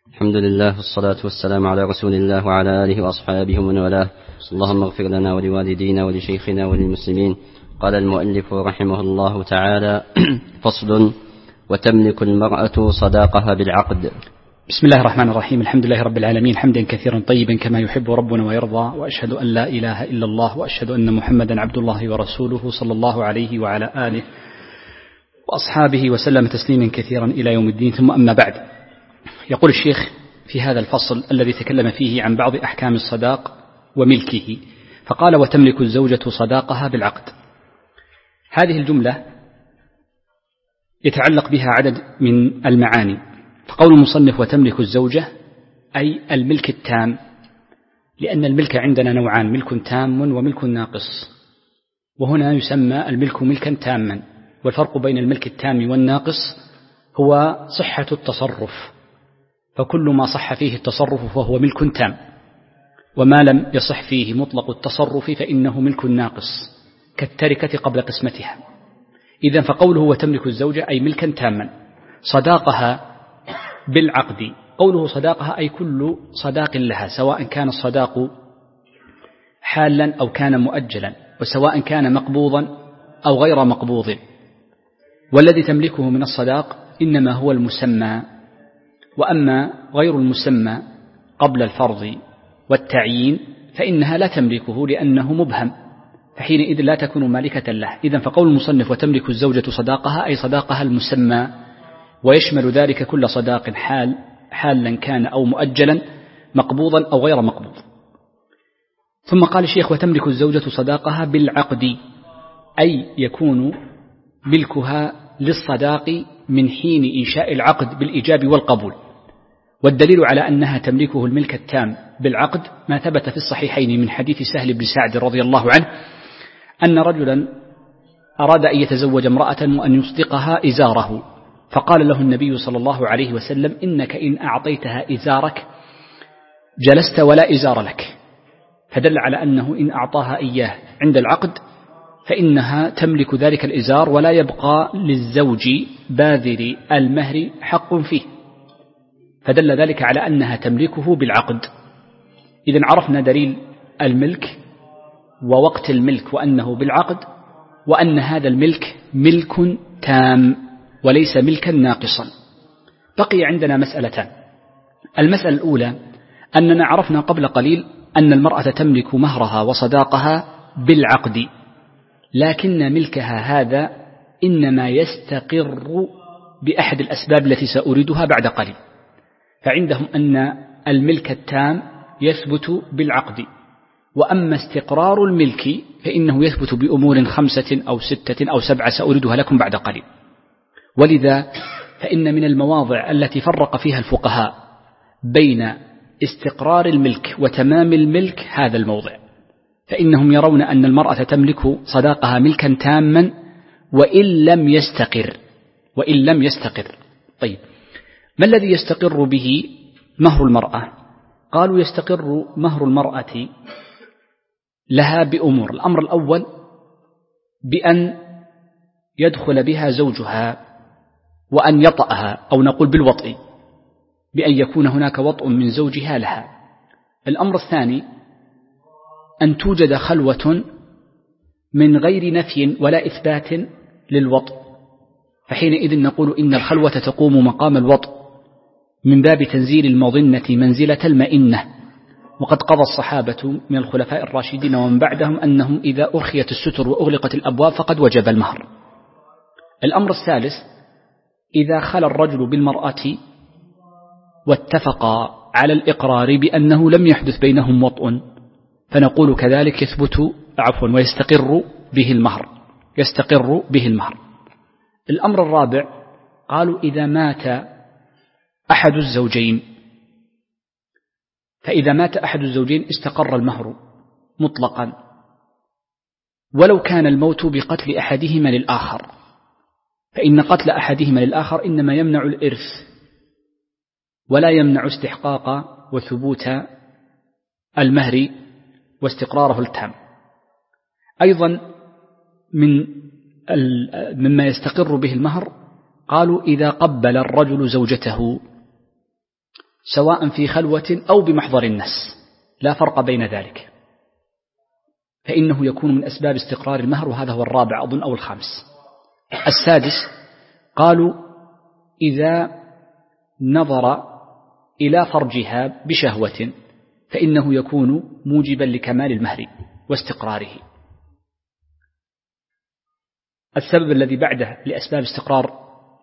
الحمد لله والصلاة والسلام على رسول الله وعلى آله وأصحابه ومن والاه. اللهم اغفر لنا ولوالدينا ولشيخنا وللمسلمين. قال المؤلف رحمه الله تعالى: فصل: وتملك المرأة صداقها بالعقد. بسم الله الرحمن الرحيم. الحمد لله رب العالمين، حمدا كثيرا طيبا كما يحب ربنا ويرضى، وأشهد أن لا إله إلا الله، وأشهد أن محمدا عبد الله ورسوله صلى الله عليه وعلى آله وأصحابه وسلم تسليما كثيرا إلى يوم الدين. ثم أما بعد، يقول الشيخ في هذا الفصل الذي تكلم فيه عن بعض أحكام الصداق وملكه، فقال: وتملك الزوجة صداقها بالعقد. هذه الجملة يتعلق بها عدد من المعاني. فقول المصنف وتملك الزوجة أي الملك التام، لأن الملك عندنا نوعان: ملك تام وملك ناقص، وهنا يسمى الملك ملكا تاما. والفرق بين الملك التام والناقص هو صحة التصرف، فكل ما صح فيه التصرف فهو ملك تام، وما لم يصح فيه مطلق التصرف فإنه ملك ناقص، كالتركة قبل قسمتها. إذن فقوله وتملك الزوجة أي ملكا تاما. صداقها بالعقد، قوله صداقها أي كل صداق لها، سواء كان الصداق حالا أو كان مؤجلا، وسواء كان مقبوضا أو غير مقبوض. والذي تملكه من الصداق إنما هو المسمى، وأما غير المسمى قبل الفرض والتعيين فإنها لا تملكه لأنه مبهم، فحينئذ لا تكون مالكة له. إذن فقول المصنف وتملك الزوجة صداقها أي صداقها المسمى، ويشمل ذلك كل صداق حالا كان أو مؤجلا، مقبوضا أو غير مقبوض. ثم قال الشيخ: وتملك الزوجة صداقها بالعقد، أي يكون ملكها للصداق من حين إنشاء العقد بالإيجاب والقبول. والدليل على أنها تملكه الملك التام بالعقد ما ثبت في الصحيحين من حديث سهل بن سعد رضي الله عنه أن رجلا أراد أن يتزوج امرأة وأن يصدقها إزاره، فقال له النبي صلى الله عليه وسلم: إنك إن أعطيتها إزارك جلست ولا إزار لك. فدل على أنه إن أعطاها إياه عند العقد فإنها تملك ذلك الإزار، ولا يبقى للزوج باذل المهر حق فيه، فدل ذلك على أنها تملكه بالعقد. إذن عرفنا دليل الملك ووقت الملك وأنه بالعقد، وأن هذا الملك ملك تام وليس ملكا ناقصا. بقي عندنا مسألتان. المسألة الأولى أننا عرفنا قبل قليل أن المرأة تملك مهرها وصداقها بالعقد، لكن ملكها هذا إنما يستقر بأحد الأسباب التي سأريدها بعد قليل. فعندهم أن الملك التام يثبت بالعقد، وأما استقرار الملك فإنه يثبت بأمور 5 أو 6 أو 7 سأريدها لكم بعد قليل. ولذا فإن من المواضع التي فرق فيها الفقهاء بين استقرار الملك وتمام الملك هذا الموضع، فإنهم يرون أن المرأة تملك صداقها ملكا تاما وإن لم يستقر. طيب، ما الذي يستقر به مهر المرأة؟ قالوا: يستقر مهر المرأة لها بأمور. الأمر الأول بأن يدخل بها زوجها وأن يطأها، أو نقول بالوطء، بأن يكون هناك وطء من زوجها لها. الأمر الثاني أن توجد خلوة من غير نفي ولا إثبات للوطء، فحينئذ نقول إن الخلوة تقوم مقام الوطء من باب تنزيل المظنة منزلة المئنة. وقد قضى الصحابة من الخلفاء الراشدين ومن بعدهم أنهم إذا أرخيت الستر وأغلقت الأبواب فقد وجب المهر. الأمر الثالث إذا خلى الرجل بالمرأة واتفقا على الإقرار بأنه لم يحدث بينهم وطء، فنقول كذلك ويستقر به المهر. الأمر الرابع قالوا: إذا مات أحد الزوجين، فإذا مات أحد الزوجين استقر المهر مطلقا، ولو كان الموت بقتل أحدهما للآخر، فإن قتل أحدهما للآخر إنما يمنع الإرث ولا يمنع استحقاق وثبوت المهر واستقراره التام. أيضا مما يستقر به المهر قالوا: إذا قبل الرجل زوجته سواء في خلوة أو بمحضر الناس لا فرق بين ذلك، فإنه يكون من أسباب استقرار المهر، وهذا هو الرابع أظن أو الخامس. السادس قالوا إذا نظر إلى فرجها بشهوة فإنه يكون موجبا لكمال المهر واستقراره. السبب الذي بعده لأسباب استقرار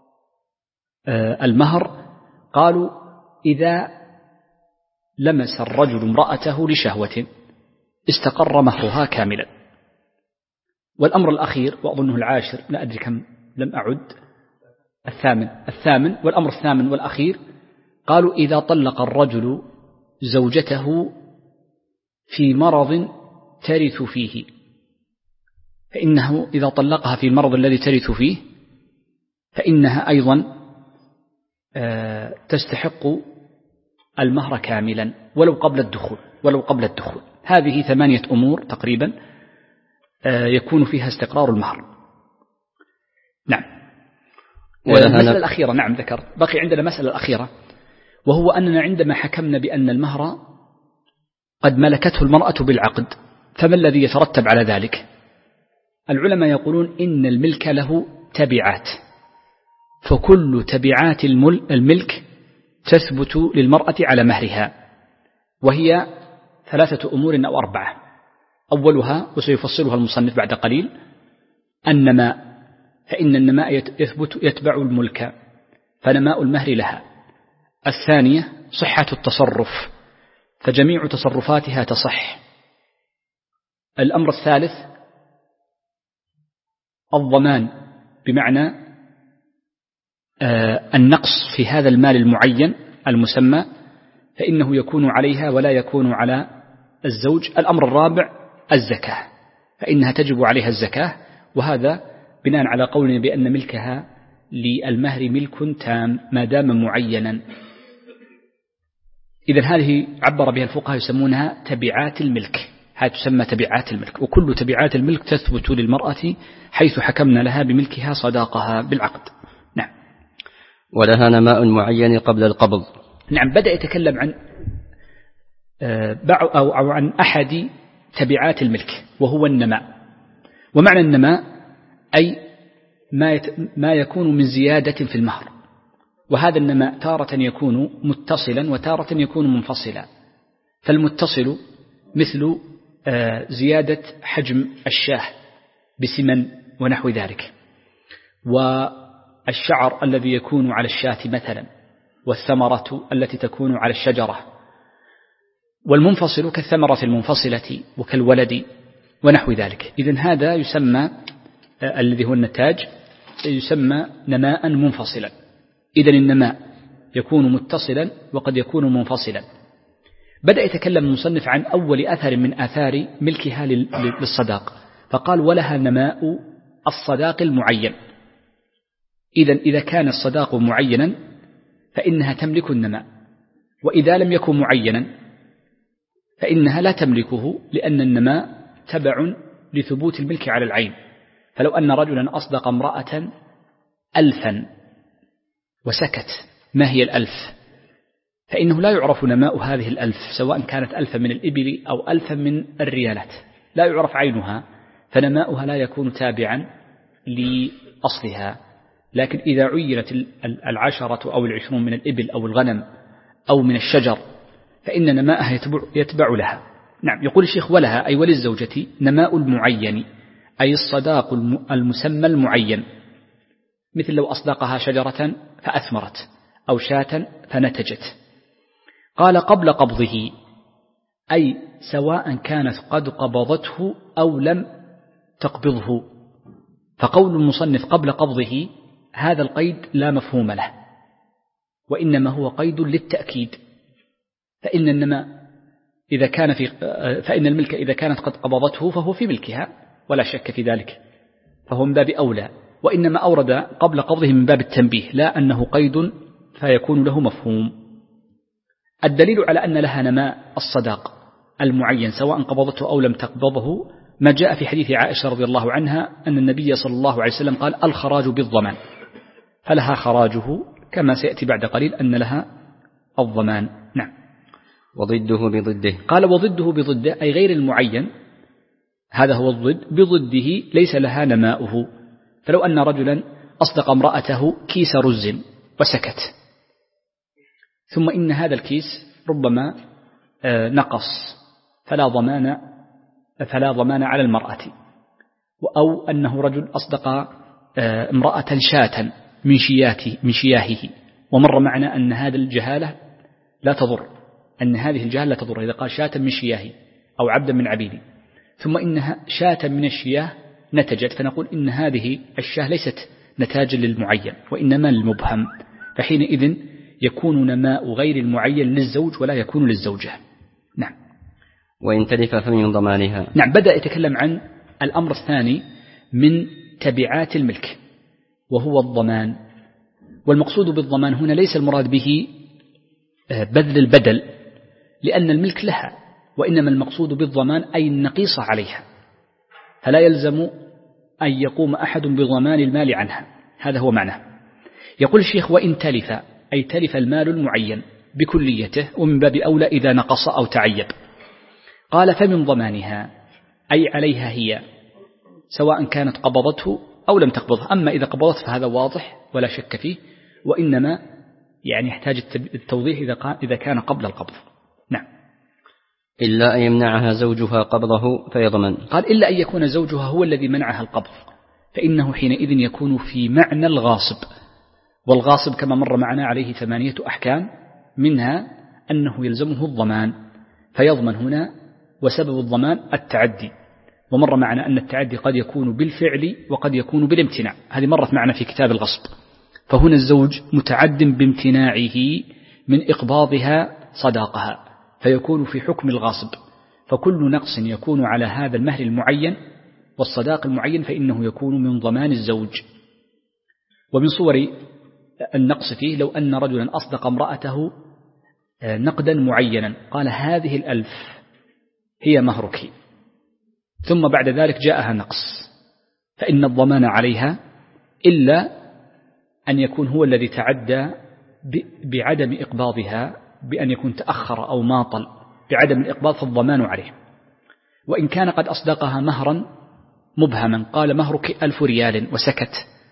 المهر قالوا إذا لمس الرجل امرأته لشهوة استقر مهرها كاملا. والأمر الأخير وأظنه العاشر، لا أدري كم لم أعد، الثامن والأمر الثامن والأخير قالوا إذا طلق الرجل زوجته في مرض ترث فيه، فإنه إذا طلقها في المرض الذي ترث فيه فإنها أيضا تستحق المهر كاملا ولو قبل الدخول. هذه 8 أمور تقريبا يكون فيها استقرار المهر. نعم. المسألة الأخيرة، نعم ذكر، بقي عندنا مسألة الأخيرة، وهو أننا عندما حكمنا بأن المهر قد ملكته المرأة بالعقد، فما الذي يترتب على ذلك؟ العلماء يقولون إن الملك له تبعات، فكل تبعات الملك تثبت للمرأة على مهرها، وهي 3 أمور أو 4. أولها وسيفصلها المصنف بعد قليل النماء، فإن النماء يتبع الملك فنماء المهر لها. الثانية صحة التصرف، فجميع تصرفاتها تصح. الأمر الثالث الضمان، بمعنى النقص في هذا المال المعين المسمى فإنه يكون عليها ولا يكون على الزوج. الأمر الرابع الزكاة، فإنها تجب عليها الزكاة، وهذا بناء على قولنا بأن ملكها للمهر ملك تام ما دام معينا. إذن هذه عبر بها الفقهاء يسمونها تبعات الملك، هذه تسمى تبعات الملك، وكل تبعات الملك تثبت للمرأة حيث حكمنا لها بملكها صداقها بالعقد. نعم. ولها نماء معين قبل القبض. نعم، بدأ يتكلم عن أو عن أحد تبعات الملك وهو النماء. ومعنى النماء أي ما يكون من زيادة في المهر، وهذا النماء تارة يكون متصلا وتارة يكون منفصلا. فالمتصل مثل زيادة حجم الشاه بسمن ونحو ذلك، والشعر الذي يكون على الشاة مثلا، والثمرة التي تكون على الشجرة. والمنفصل كالثمرة المنفصلة وكالولد ونحو ذلك. إذن هذا يسمى الذي هو النتاج يسمى نماء منفصلا. إذن النماء يكون متصلا وقد يكون منفصلا. بدأ يتكلم المصنف عن أول أثر من آثار ملكها للصداق، فقال ولها نماء الصداق المعين. إذا كان الصداق معينا فإنها تملك النماء، وإذا لم يكن معينا فإنها لا تملكه، لأن النماء تبع لثبوت الملك على العين. فلو أن رجلا أصدق امرأة 1000 وسكت ما هي 1000 فإنه لا يعرف نماء هذه 1000، سواء كانت 1000 من الإبل أو 1000 من الريالات، لا يعرف عينها، فنماؤها لا يكون تابعا لأصلها. لكن إذا عينت 10 أو 20 من الإبل أو الغنم أو من الشجر فإن نماءها يتبع لها. نعم. يقول الشيخ ولها أي وللزوجة نماء المعين، أي الصداق المسمى المعين، مثل لو أصدقها شجرة فأثمرت أو شاة فنتجت. قال قبل قبضه، أي سواء كانت قد قبضته أو لم تقبضه. فقول المصنف قبل قبضه هذا القيد لا مفهوم له، وإنما هو قيد للتأكيد. فإن الملك إذا كانت قد قبضته فهو في ملكها ولا شك في ذلك، فهو من باب أولى، وإنما أورد قبل قبضه من باب التنبيه، لا أنه قيد فيكون له مفهوم. الدليل على أن لها نماء الصداق المعين سواء قبضته أو لم تقبضه ما جاء في حديث عائشة رضي الله عنها أن النبي صلى الله عليه وسلم قال الخراج بالضمان، فلها خراجه، كما سيأتي بعد قليل أن لها الضمان. نعم. وضده بضده. قال وضده بضده أي غير المعين، هذا هو الضد، بضده ليس لها نماؤه. فلو أن رجلا أصدق امرأته كيس رز وسكت، ثم إن هذا الكيس ربما نقص فلا ضمان على المرأة، أو أنه رجل أصدق امرأة شاة من شياهه، ومر معنا أن هذه الجهالة لا تضر، أن هذه الجهالة لا تضر إذا قال شاة من شياهه أو عبدا من عبيدي، ثم إنها شاة من الشياه نتجت، فنقول إن هذه الشاه ليست نتاجا للمعين وإنما للمبهم، فحينئذ يكون نماء غير المعين للزوج ولا يكون للزوجة. نعم. وإن تلف فمن ضمانها. نعم. بدأ يتكلم عن الأمر الثاني من تبعات الملك وهو الضمان. والمقصود بالضمان هنا ليس المراد به بذل البدل لأن الملك لها، وإنما المقصود بالضمان أي النقيصة عليها، فلا يلزم أن يقوم أحد بضمان المال عنها، هذا هو معناه. يقول الشيخ وإن تلف أي تلف المال المعين بكليته، ومن باب أولى إذا نقص أو تعيب. قال فمن ضمانها أي عليها هي، سواء كانت قبضته أو لم تقبضه. أما إذا قبضت فهذا واضح ولا شك فيه، وإنما يعني يحتاج التوضيح إذا كان قبل القبض. نعم. إلا أن يمنعها زوجها قبضه فيضمن. قال إلا أن يكون زوجها هو الذي منعها القبض، فإنه حينئذ يكون في معنى الغاصب. والغاصب كما مر معنا عليه 8 أحكام، منها أنه يلزمه الضمان، فيضمن هنا. وسبب الضمان التعدي، ومر معنا أن التعدي قد يكون بالفعل وقد يكون بالامتناع، هذه مرت معنا في كتاب الغصب. فهنا الزوج متعد بامتناعه من إقباضها صداقها، فيكون في حكم الغاصب. فكل نقص يكون على هذا المهر المعين والصداق المعين فإنه يكون من ضمان الزوج. ومن صور النقص فيه لو أن رجلا أصدق امرأته نقدا معينا، قال هذه 1000 هي مهرك، ثم بعد ذلك جاءها نقص، فإن الضمان عليها إلا أن يكون هو الذي تعدى بعدم إقباضها، بأن يكون تأخر أو ماطل بعدم الإقباض، فالضمان عليه. وإن كان قد أصدقها مهرا مبهما، قال مهرك 1000 ريال وسكت،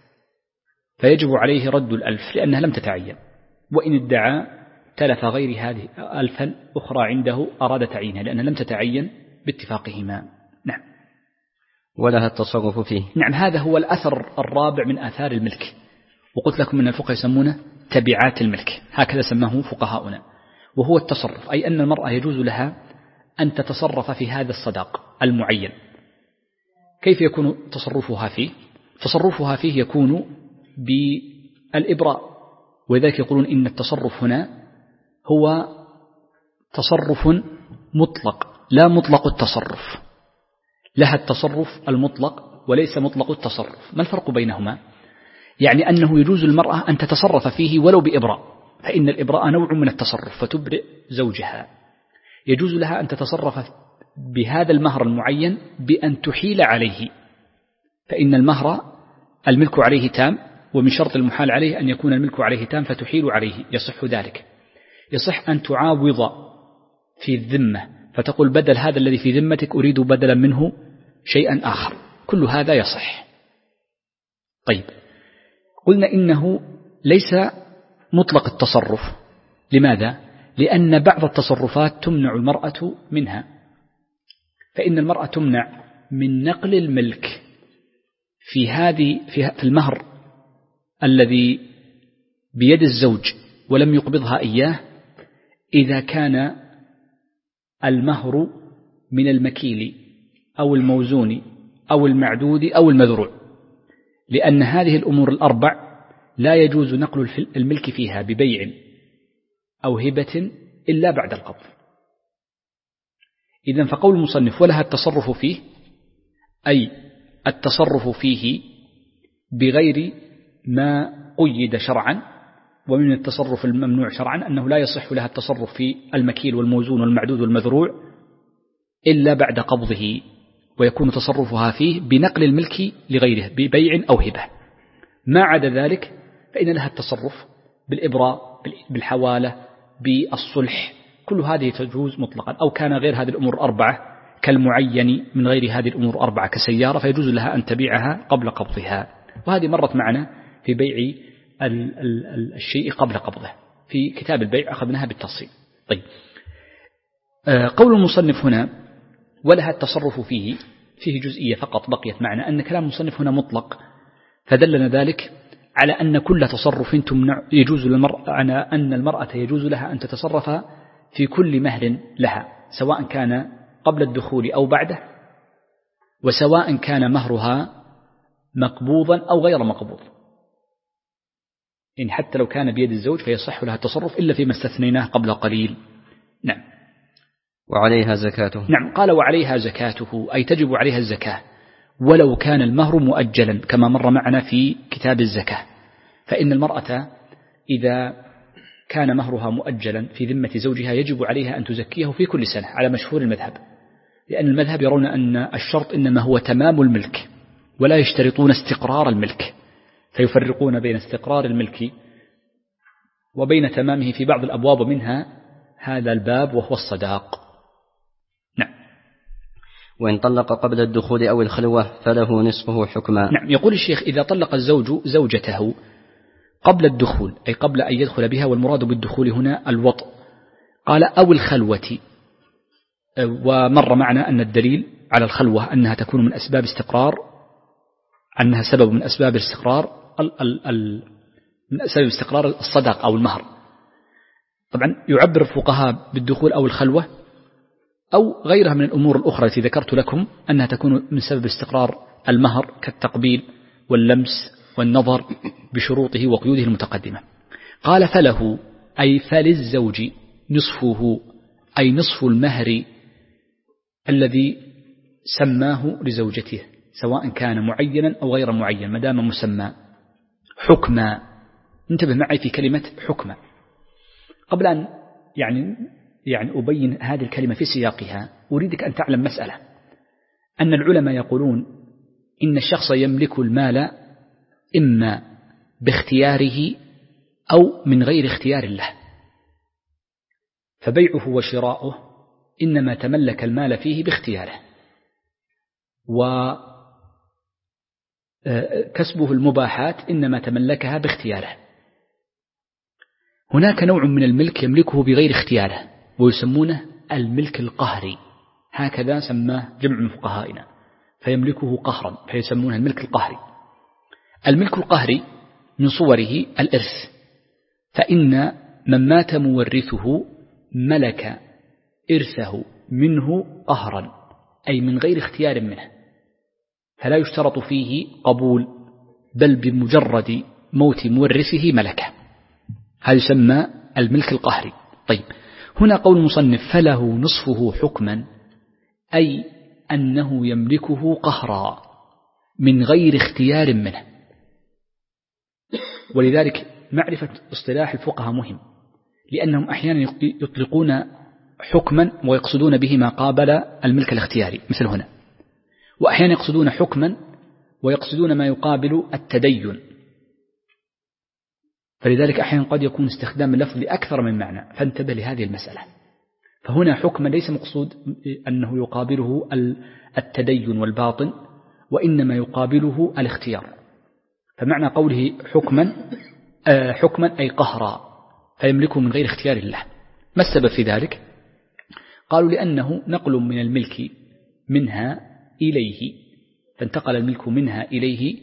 فيجب عليه رد 1000 لأنها لم تتعين. وإن ادعى تلف غير هذه 1000 أخرى عنده أراد تعيينها لأنها لم تتعين باتفاقهما. نعم. ولها التصرف فيه. نعم. هذا هو الأثر الرابع من آثار الملك، وقلت لكم أن الفقهاء يسمونه تبعات الملك، هكذا سماه فقهاؤنا، وهو التصرف، أي أن المرأة يجوز لها أن تتصرف في هذا الصداق المعين. كيف يكون تصرفها فيه؟ تصرفها فيه يكون بالإبراء، وذلك يقولون إن التصرف هنا هو تصرف مطلق لا مطلق التصرف، لها التصرف المطلق وليس مطلق التصرف. ما الفرق بينهما؟ يعني أنه يجوز المرأة أن تتصرف فيه ولو بإبراء، فإن الإبراء نوع من التصرف فتبرئ زوجها. يجوز لها أن تتصرف بهذا المهر المعين بأن تحيل عليه، فإن الملك عليه تام، ومن شرط المحال عليه أن يكون الملك عليه تام فتحيل عليه، يصح ذلك. يصح أن تعاوض في الذمة، فتقول بدل هذا الذي في ذمتك أريد بدلا منه شيئا آخر، كل هذا يصح. طيب، قلنا إنه ليس مطلق التصرف. لماذا؟ لأن بعض التصرفات تمنع المرأة منها، فإن المرأة تمنع من نقل الملك في المهر الذي بيد الزوج ولم يقبضها إياه، إذا كان المهر من المكيل أو الموزون أو المعدود أو المذروع، لأن هذه الأمور الأربع لا يجوز نقل الملك فيها ببيع أو هبة إلا بعد القبض. إذن فقول المصنف ولها التصرف فيه، أي التصرف فيه بغير ما قيد شرعا. ومن التصرف الممنوع شرعا أنه لا يصح لها التصرف في المكيل والموزون والمعدود والمذروع إلا بعد قبضه، ويكون تصرفها فيه بنقل الملك لغيره ببيع أو هبة. ما عدا ذلك فإن لها التصرف بالإبراء، بالحوالة، بالصلح، كل هذه تجوز مطلقا. أو كان غير هذه الأمور الأربعة كالمعين من غير هذه الأمور الأربعة كسيارة، فيجوز لها أن تبيعها قبل قبضها. وهذه مرت معنا في بيع الشيء قبل قبضه في كتاب البيع، أخذناها بالتفصيل. طيب، قول المصنف هنا ولها التصرف فيه جزئية فقط بقيت معنا، أن كلام المصنف هنا مطلق، فدلنا ذلك على أن كل تصرف يجوز للمرأة، على أن المرأة يجوز لها أن تتصرف في كل مهر لها، سواء كان قبل الدخول أو بعده، وسواء كان مهرها مقبوضا أو غير مقبوض، يعني حتى لو كان بيد الزوج فيصح لها التصرف إلا فيما استثنيناه قبل قليل. نعم. وعليها زكاته. نعم، قال وعليها زكاته، أي تجب عليها الزكاة ولو كان المهر مؤجلا كما مر معنا في كتاب الزكاة. فإن المرأة إذا كان مهرها مؤجلا في ذمة زوجها يجب عليها أن تزكيه في كل سنة على مشهور المذهب، لأن المذهب يرون أن الشرط إنما هو تمام الملك ولا يشترطون استقرار الملك، فيفرقون بين استقرار الملك وبين تمامه في بعض الأبواب، منها هذا الباب وهو الصداق. نعم. وإن طلق قبل الدخول أو الخلوة فله نصفه حكما. نعم، يقول الشيخ إذا طلق الزوج زوجته قبل الدخول، أي قبل أن يدخل بها، والمراد بالدخول هنا الوطء، قال أو الخلوة، ومر معنا أن الدليل على الخلوة أنها تكون من أسباب استقرار، أنها سبب من أسباب الاستقرار من أسباب استقرار الصداق أو المهر. طبعا يعبر الفقهاء بالدخول أو الخلوة أو غيرها من الأمور الأخرى التي ذكرت لكم أنها تكون من سبب استقرار المهر كالتقبيل واللمس والنظر بشروطه وقيوده المتقدمة. قال فله، أي فللزوج نصفه، أي نصف المهر الذي سماه لزوجته، سواء كان معينا أو غير معين ما دام مسمى. حكما، انتبه معي في كلمة حكما قبل أن يعني أبين هذه الكلمة في سياقها. أريدك أن تعلم مسألة، أن العلماء يقولون إن الشخص يملك المال إما باختياره أو من غير اختيار له، فبيعه وشراؤه إنما تملك المال فيه باختياره، وكسبه المباحات إنما تملكها باختياره. هناك نوع من الملك يملكه بغير اختياره ويسمونه الملك القهري، هكذا سماه جمع من فقهائنا، فيملكه قهرا فيسمونه الملك القهري. الملك القهري من صوره الإرث، فإن من مات مورثه ملك إرثه منه قهرا، أي من غير اختيار منه، فلا يشترط فيه قبول، بل بمجرد موت مورثه ملكه، هذا يسمى الملك القهري. طيب، هنا قول المصنف فله نصفه حكما، أي أنه يملكه قهرا من غير اختيار منه. ولذلك معرفة اصطلاح الفقهاء مهم، لأنهم أحيانا يطلقون حكما ويقصدون به ما قابل الملك الاختياري مثل هنا، وأحيانا يقصدون حكما ويقصدون ما يقابل التدين، فلذلك أحيانا قد يكون استخدام اللفظ لأكثر من معنى، فانتبه لهذه المسألة. فهنا حكما ليس مقصود أنه يقابله التدين والباطن، وإنما يقابله الاختيار. فمعنى قوله حكما أي قهرا، فيملكه من غير اختيار الله. ما السبب في ذلك؟ قالوا لأنه نقل من الملك منها إليه، فانتقل الملك منها إليه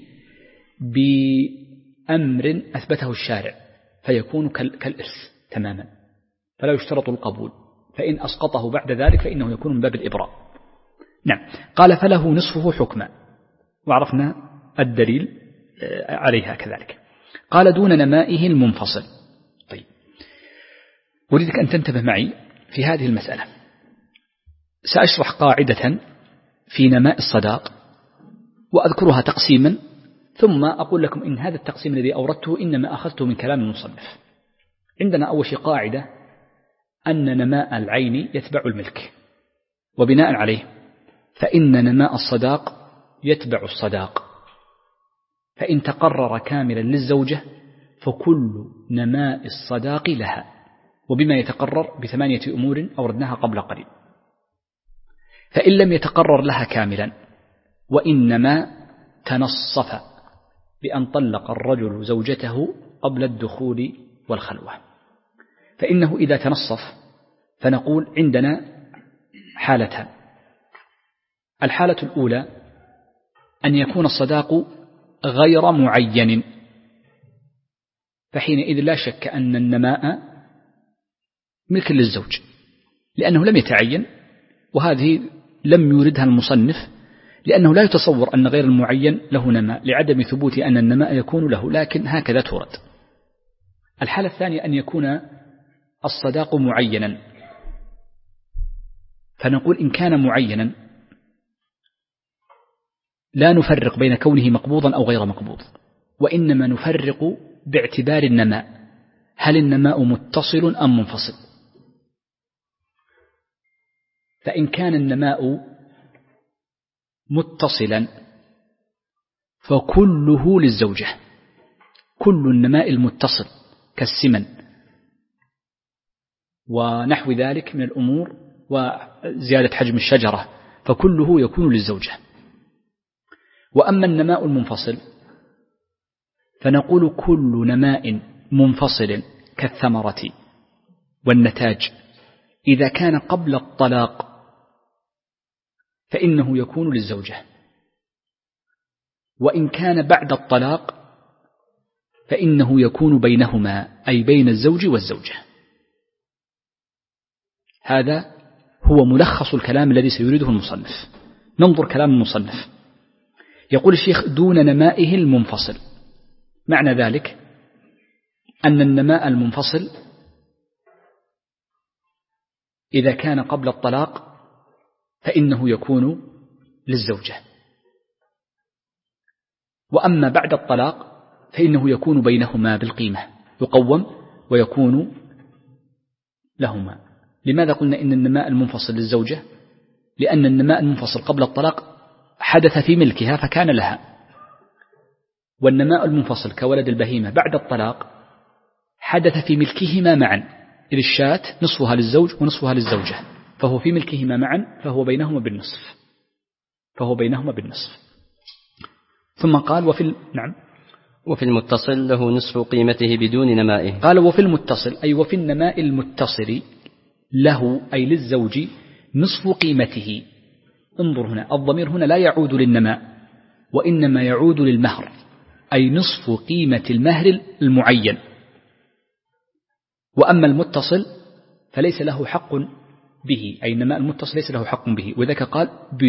بأمر أثبته الشارع، فيكون كالإرث تماما، فلا يشترط القبول، فإن أسقطه بعد ذلك فإنه يكون من باب الإبراء. نعم. قال فله نصفه حكما، وعرفنا الدليل عليها كذلك. قال دون نمائه المنفصل. طيب، أريدك أن تنتبه معي في هذه المسألة. سأشرح قاعدة في نماء الصداق وأذكرها تقسيما، ثم أقول لكم إن هذا التقسيم الذي أوردته إنما أخذته من كلام المصنف. عندنا أول شيء قاعدة أن نماء العين يتبع الملك، وبناء عليه فإن نماء الصداق يتبع الصداق، فإن تقرر كاملا للزوجة فكل نماء الصداق لها، وبما يتقرر ب8 أمور أوردناها قبل قليل. فإن لم يتقرر لها كاملا وإنما تنصف بأن طلق الرجل زوجته قبل الدخول والخلوة، فإنه إذا تنصف فنقول عندنا حالتان. الحالة الأولى أن يكون الصداق غير معين، فحينئذ لا شك أن النماء ملك للزوج لأنه لم يتعين، وهذه لم يوردها المصنف لأنه لا يتصور أن غير المعين له نماء لعدم ثبوت أن النماء يكون له، لكن هكذا تورد. الحالة الثانية أن يكون الصداق معينا، فنقول إن كان معينا لا نفرق بين كونه مقبوضا أو غير مقبوض، وإنما نفرق باعتبار النماء، هل النماء متصل أم منفصل؟ فإن كان النماء متصلا فكله للزوجة، كل النماء المتصل كالسمن ونحو ذلك من الأمور وزيادة حجم الشجرة فكله يكون للزوجة. وأما النماء المنفصل فنقول كل نماء منفصل كالثمرة والنتاج إذا كان قبل الطلاق فإنه يكون للزوجة، وإن كان بعد الطلاق فإنه يكون بينهما أي بين الزوج والزوجة. هذا هو ملخص الكلام الذي سيريده المصنف. ننظر كلام المصنف. يقول الشيخ دون نمائه المنفصل، معنى ذلك أن النماء المنفصل إذا كان قبل الطلاق فإنه يكون للزوجة، وأما بعد الطلاق فإنه يكون بينهما بالقيمة، يقوم ويكون لهما. لماذا قلنا إن النماء المنفصل للزوجة؟ لأن النماء المنفصل قبل الطلاق حدث في ملكها فكان لها، والنماء المنفصل كولد البهيمة بعد الطلاق حدث في ملكهما معا، إذ الشاة نصفها للزوج ونصفها للزوجة، فهو في ملكهما معا فهو بينهما بالنصف. ثم قال وفي المتصل له نصف قيمته بدون نمائه. قال وفي المتصل أي وفي النماء المتصل له أي للزوج نصف قيمته. انظر هنا، الضمير هنا لا يعود للنماء وإنما يعود للمهر، أي نصف قيمة المهر المعين. وأما المتصل فليس له حق به، أي النماء المتصل ليس له حق به، وذلك قال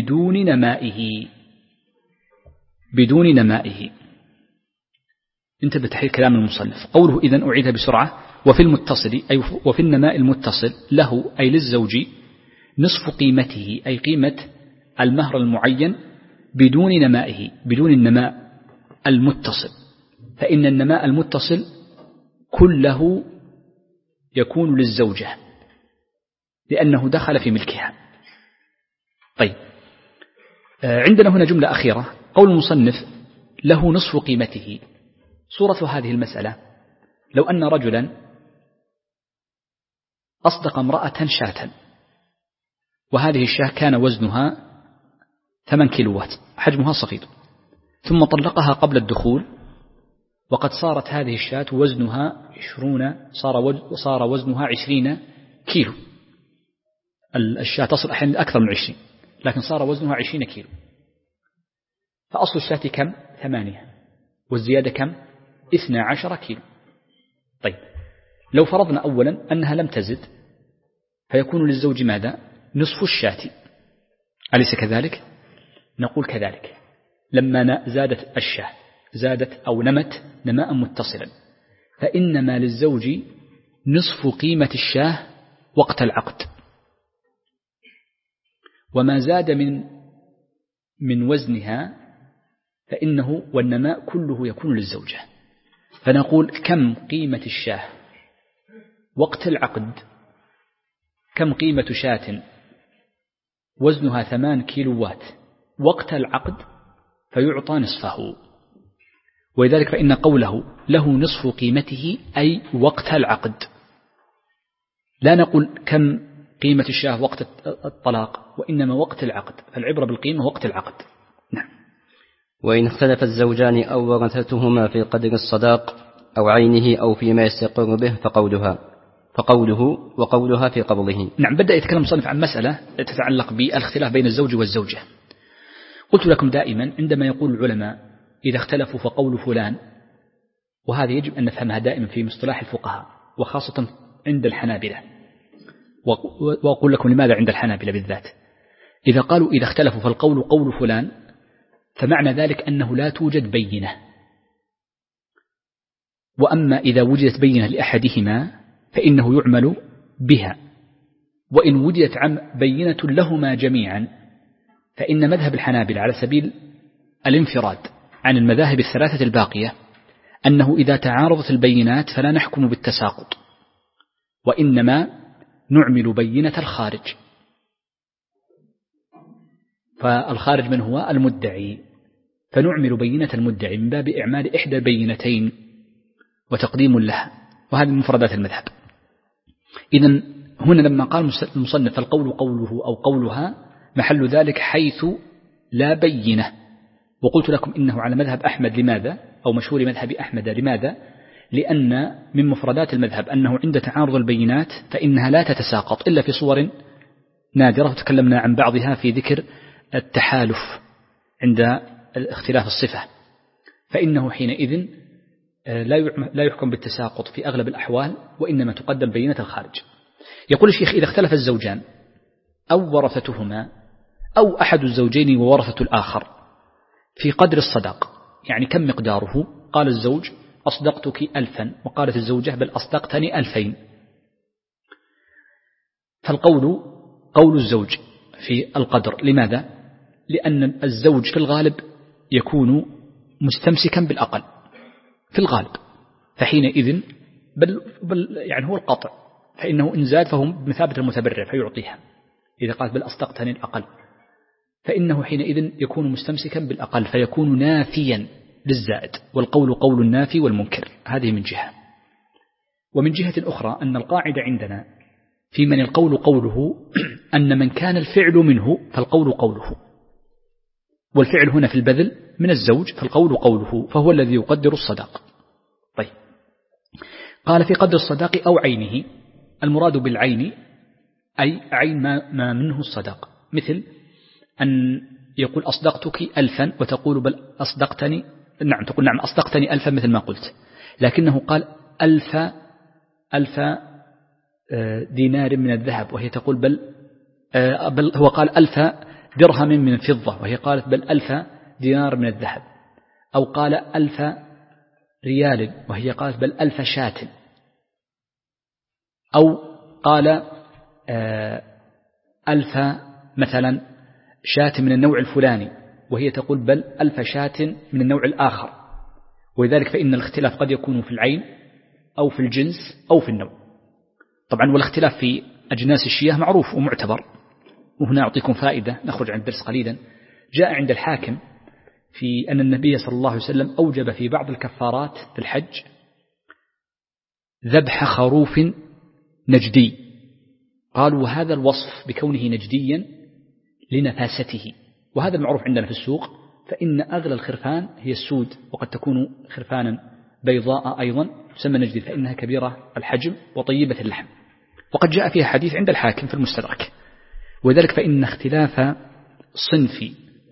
بدون نمائه. انتبه تحرير كلام المصنف. قوله إذن أعيدها بسرعة، وفي المتصل أي وفي النماء المتصل له أي للزوج نصف قيمته أي قيمة المهر المعين بدون نمائه، بدون النماء المتصل، فإن النماء المتصل كله يكون للزوجة لأنه دخل في ملكها. طيب، عندنا هنا جملة أخيرة، قول المصنف له نصف قيمته. صورة هذه المسألة لو أن رجلا أصدق امرأة شاة، وهذه الشاة كان وزنها 8 كيلوات، حجمها صغير، ثم طلقها قبل الدخول، وقد صارت هذه الشاة وزنها 20، صار وزنها 20 كيلو. الشاة تصل أحيانا أكثر من 20، لكن صار وزنها 20 كيلو. فأصل الشاة كم؟ 8، والزيادة كم؟ 12 كيلو. طيب، لو فرضنا أولا أنها لم تزد فيكون للزوج ماذا؟ نصف الشاة، أليس كذلك؟ نقول كذلك. لما زادت الشاة، زادت أو نمت نماء متصلا، فإنما للزوج نصف قيمة الشاة وقت العقد، وما زاد من وزنها فإنه والنماء كله يكون للزوجة. فنقول كم قيمة الشاة وقت العقد، كم قيمة شاة وزنها 8 كيلوات وقت العقد، فيعطى نصفه. ولذلك فإن قوله له نصف قيمته أي وقت العقد، لا نقول كم قيمة الشاة وقت الطلاق، وإنما وقت العقد، فالعبرة بالقيمة وقت العقد. نعم. وإن اختلف الزوجان أو ورثتهما في قدر الصداق أو عينه أو فيما يستقر به فقوله وقولها في قبضه. نعم. بدأ يتكلم المصنف عن مسألة تتعلق بالاختلاف بين الزوج والزوجة. قلت لكم دائما عندما يقول العلماء إذا اختلفوا فقول فلان، وهذا يجب أن نفهمها دائما في مصطلح الفقهاء وخاصة عند الحنابلة، وأقول لكم لماذا عند الحنابلة بالذات. إذا قالوا إذا اختلفوا فالقول قول فلان، فمعنى ذلك أنه لا توجد بينة، وأما إذا وجدت بينة لأحدهما فإنه يعمل بها، وإن وجدت بينة لهما جميعا فإن مذهب الحنابلة على سبيل الانفراد عن المذاهب الثلاثة الباقية أنه إذا تعارضت البينات فلا نحكم بالتساقط، وإنما نعمل بينة الخارج. فالخارج من هو؟ المدعي، فنعمل بينة المدعي من باب إعمال إحدى البينتين وتقديم لها، وهذه من مفردات المذهب. إذن هنا لما قال المصنف القول قوله أو قولها محل ذلك حيث لا بينة. وقلت لكم إنه على مذهب أحمد. لماذا؟ أو مشهور مذهب أحمد. لماذا؟ لأن من مفردات المذهب أنه عند تعارض البينات فإنها لا تتساقط إلا في صور نادرة، وتكلمنا عن بعضها في ذكر التحالف عند اختلاف الصفة، فإنه حينئذ لا يحكم بالتساقط في أغلب الأحوال، وإنما تقدم بينة الخارج. يقول الشيخ إذا اختلف الزوجان أو ورثتهما أو أحد الزوجين وورثة الآخر في قدر الصداق، يعني كم مقداره، قال الزوج أصدقتك 1000 وقالت الزوجة بل أصدقتني 2000، فالقول قول الزوج في القدر. لماذا؟ لأن الزوج في الغالب يكون مستمسكا بالأقل في الغالب، فحينئذ بل يعني هو القطع، فإنه إن زاد فهو بمثابة المتبرع فيعطيها. إذا قالت بل أصدقتني الأقل فإنه حينئذ يكون مستمسكا بالأقل فيكون نافيا للزائد، والقول قول النافي والمنكر. هذه من جهة. ومن جهة أخرى أن القاعدة عندنا في من القول قوله أن من كان الفعل منه فالقول قوله، والفعل هنا في البذل من الزوج فالقول قوله، فهو الذي يقدر الصداق. طيب، قال في قدر الصداق أو عينه. المراد بالعين أي عين ما منه الصداق، مثل أن يقول أصدقتك 1000 وتقول بل أصدقتني، نعم تقول نعم أصدقتني 1000 مثل ما قلت، لكنه قال 1000 دينار من الذهب وهي تقول بل هو قال 1000 درهم من الفضة وهي قالت بل 1000 دينار من الذهب، أو قال 1000 ريال وهي قالت بل 1000 شاة، أو قال 1000 مثلا شاة من النوع الفلاني وهي تقول بل 1000 شاة من النوع الآخر. ولذلك فإن الاختلاف قد يكون في العين أو في الجنس أو في النوع. طبعا والاختلاف في أجناس الشياه معروف ومعتبر. وهنا أعطيكم فائدة نخرج عن الدرس قليلا. جاء عند الحاكم في أن النبي صلى الله عليه وسلم أوجب في بعض الكفارات في الحج ذبح خروف نجدي. قالوا وهذا الوصف بكونه نجديا لنفاسته، وهذا المعروف عندنا في السوق، فإن أغلى الخرفان هي السود، وقد تكون خرفانا بيضاء أيضا تسمى نجدي، فإنها كبيرة الحجم وطيبة اللحم، وقد جاء فيها حديث عند الحاكم في المستدرك. وذلك فإن اختلاف صنف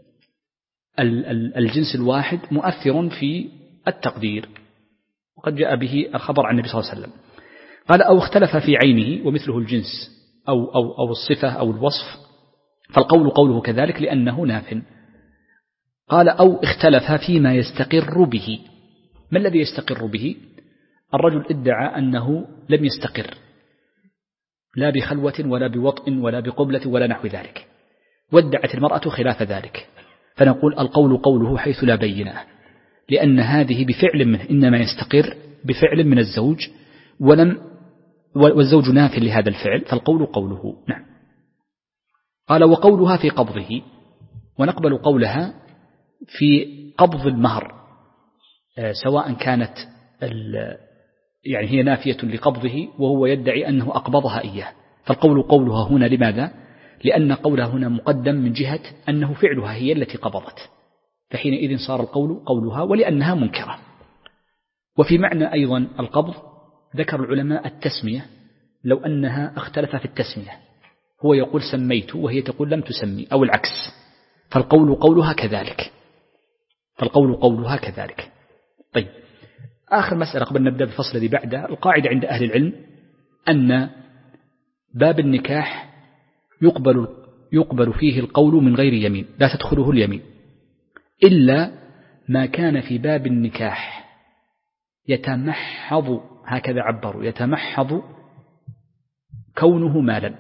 الجنس الواحد مؤثر في التقدير، وقد جاء به الخبر عن النبي صلى الله عليه وسلم. قال أو اختلف في عينه ومثله الجنس أو الصفة أو الوصف فالقول قوله كذلك لأنه ناف. قال أو اختلف فيما يستقر به. ما الذي يستقر به؟ الرجل ادعى أنه لم يستقر لا بخلوة ولا بوطء ولا بقبلة ولا نحو ذلك، وادعت المرأة خلاف ذلك، فنقول القول قوله حيث لا بينة، لأن هذه بفعل منه، إنما يستقر بفعل من الزوج والزوج ناف لهذا الفعل، فالقول قوله. نعم. قال وقولها في قبضه، ونقبل قولها في قبض المهر، سواء كانت يعني هي نافية لقبضه وهو يدعي أنه أقبضها إياه، فالقول قولها هنا لماذا؟ لأن قولها هنا مقدم من جهة أنه فعلها هي التي قبضت، فحينئذ صار القول قولها ولأنها منكرة. وفي معنى أيضا القبض ذكر العلماء التسمية، لو أنها اختلف في التسمية، هو يقول سميت وهي تقول لم تسمي أو العكس، فالقول قولها كذلك، فالقول قولها كذلك. طيب، آخر مسألة قبل نبدأ بالفصل الذي بعده، القاعدة عند أهل العلم أن باب النكاح يقبل فيه القول من غير يمين، لا تدخله اليمين، إلا ما كان في باب النكاح يتمحض، هكذا عبروا، يتمحض كونه مالا،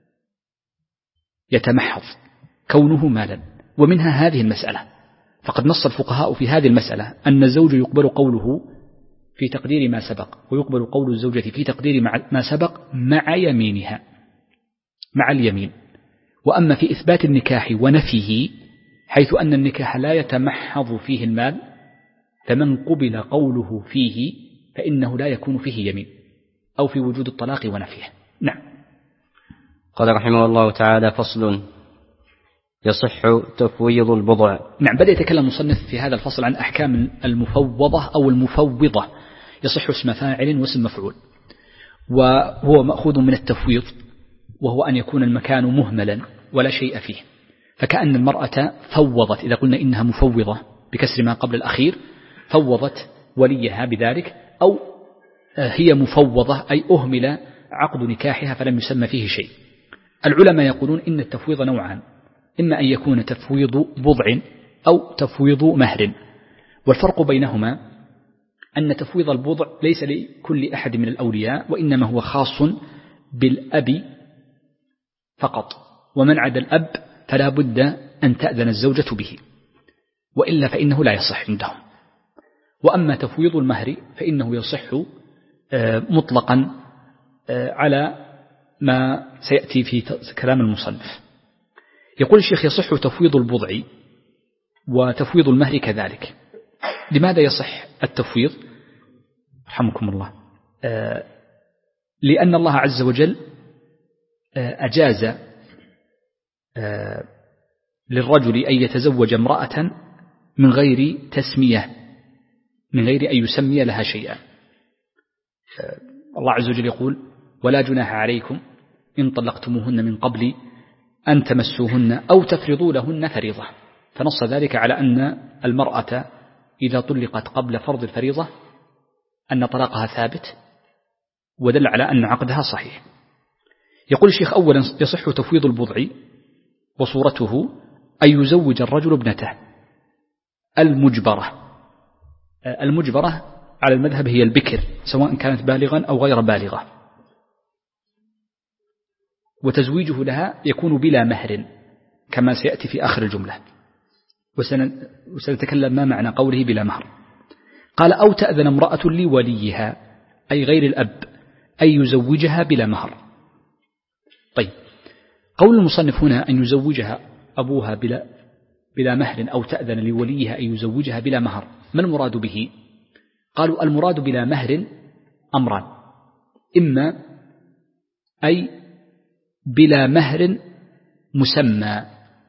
يتمحض كونه مالا. ومنها هذه المسألة، فقد نص الفقهاء في هذه المسألة أن الزوج يقبل قوله في تقدير ما سبق، ويقبل قول الزوجة في تقدير ما سبق مع يمينها، مع اليمين. وأما في إثبات النكاح ونفيه، حيث أن النكاح لا يتمحض فيه المال، فمن قبل قوله فيه فإنه لا يكون فيه يمين، أو في وجود الطلاق ونفيه. نعم. قال رحمه الله تعالى: فصل: يصح تفويض البضع. نعم، بدأ يتكلم مصنف في هذا الفصل عن أحكام المفوضة أو المفوضة. يصح اسم فاعل واسم مفعول، وهو مأخوذ من التفويض، وهو أن يكون المكان مهملا ولا شيء فيه، فكأن المرأة فوضت، إذا قلنا إنها مفوضة بكسر ما قبل الأخير، فوضت وليها بذلك، أو هي مفوضة أي أهمل عقد نكاحها فلم يسمى فيه شيء. العلماء يقولون إن التفويض نوعان، إما أن يكون تفويض بضع أو تفويض مهر، والفرق بينهما أن تفويض البضع ليس لكل أحد من الأولياء، وإنما هو خاص بالأب فقط، ومن عدا الأب فلا بد أن تأذن الزوجة به، وإلا فإنه لا يصح عندهم. وأما تفويض المهر فإنه يصح مطلقا على ما سيأتي في كلام المصنف. يقول الشيخ: يصح تفويض البضع وتفويض المهر كذلك. لماذا يصح التفويض؟ رحمكم الله. لأن الله عز وجل أجاز للرجل أن يتزوج امرأة من غير تسمية، من غير أن يسمي لها شيئا. الله عز وجل يقول: ولا جناح عليكم إن طلقتموهن من قبل أن تمسوهن أو تفرضوا لهن فريضة، فنص ذلك على أن المرأة إذا طلقت قبل فرض الفريضة أن طلاقها ثابت، ودل على أن عقدها صحيح. يقول الشيخ: أولا يصح تفويض البضع، وصورته أن يزوج الرجل ابنته المجبرة. المجبرة على المذهب هي البكر، سواء كانت بالغا أو غير بالغة، وتزويجه لها يكون بلا مهر كما سيأتي في آخر الجملة، وسنتكلم ما معنى قوله بلا مهر. قال: أو تأذن امرأة لوليها، أي غير الأب، أي يزوجها بلا مهر. طيب، قول المصنف هنا أن يزوجها أبوها بلا مهر، أو تأذن لوليها أن يزوجها بلا مهر، ما المراد به؟ قالوا: المراد بلا مهر أمران: إما أي بلا مهر مسمى،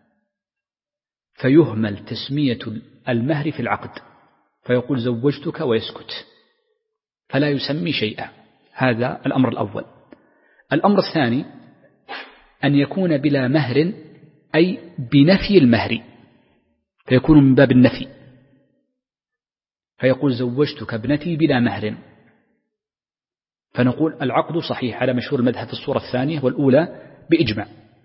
فيهمل تسمية المهر في العقد، فيقول زوجتك ويسكت، فلا يسمي شيئا. هذا الأمر الأول. الأمر الثاني أن يكون بلا مهر أي بنفي المهر، فيكون من باب النفي، فيقول زوجتك ابنتي بلا مهر، فنقول العقد صحيح على مشهور المذهب في الصورة الثانية والأولى بإجماع.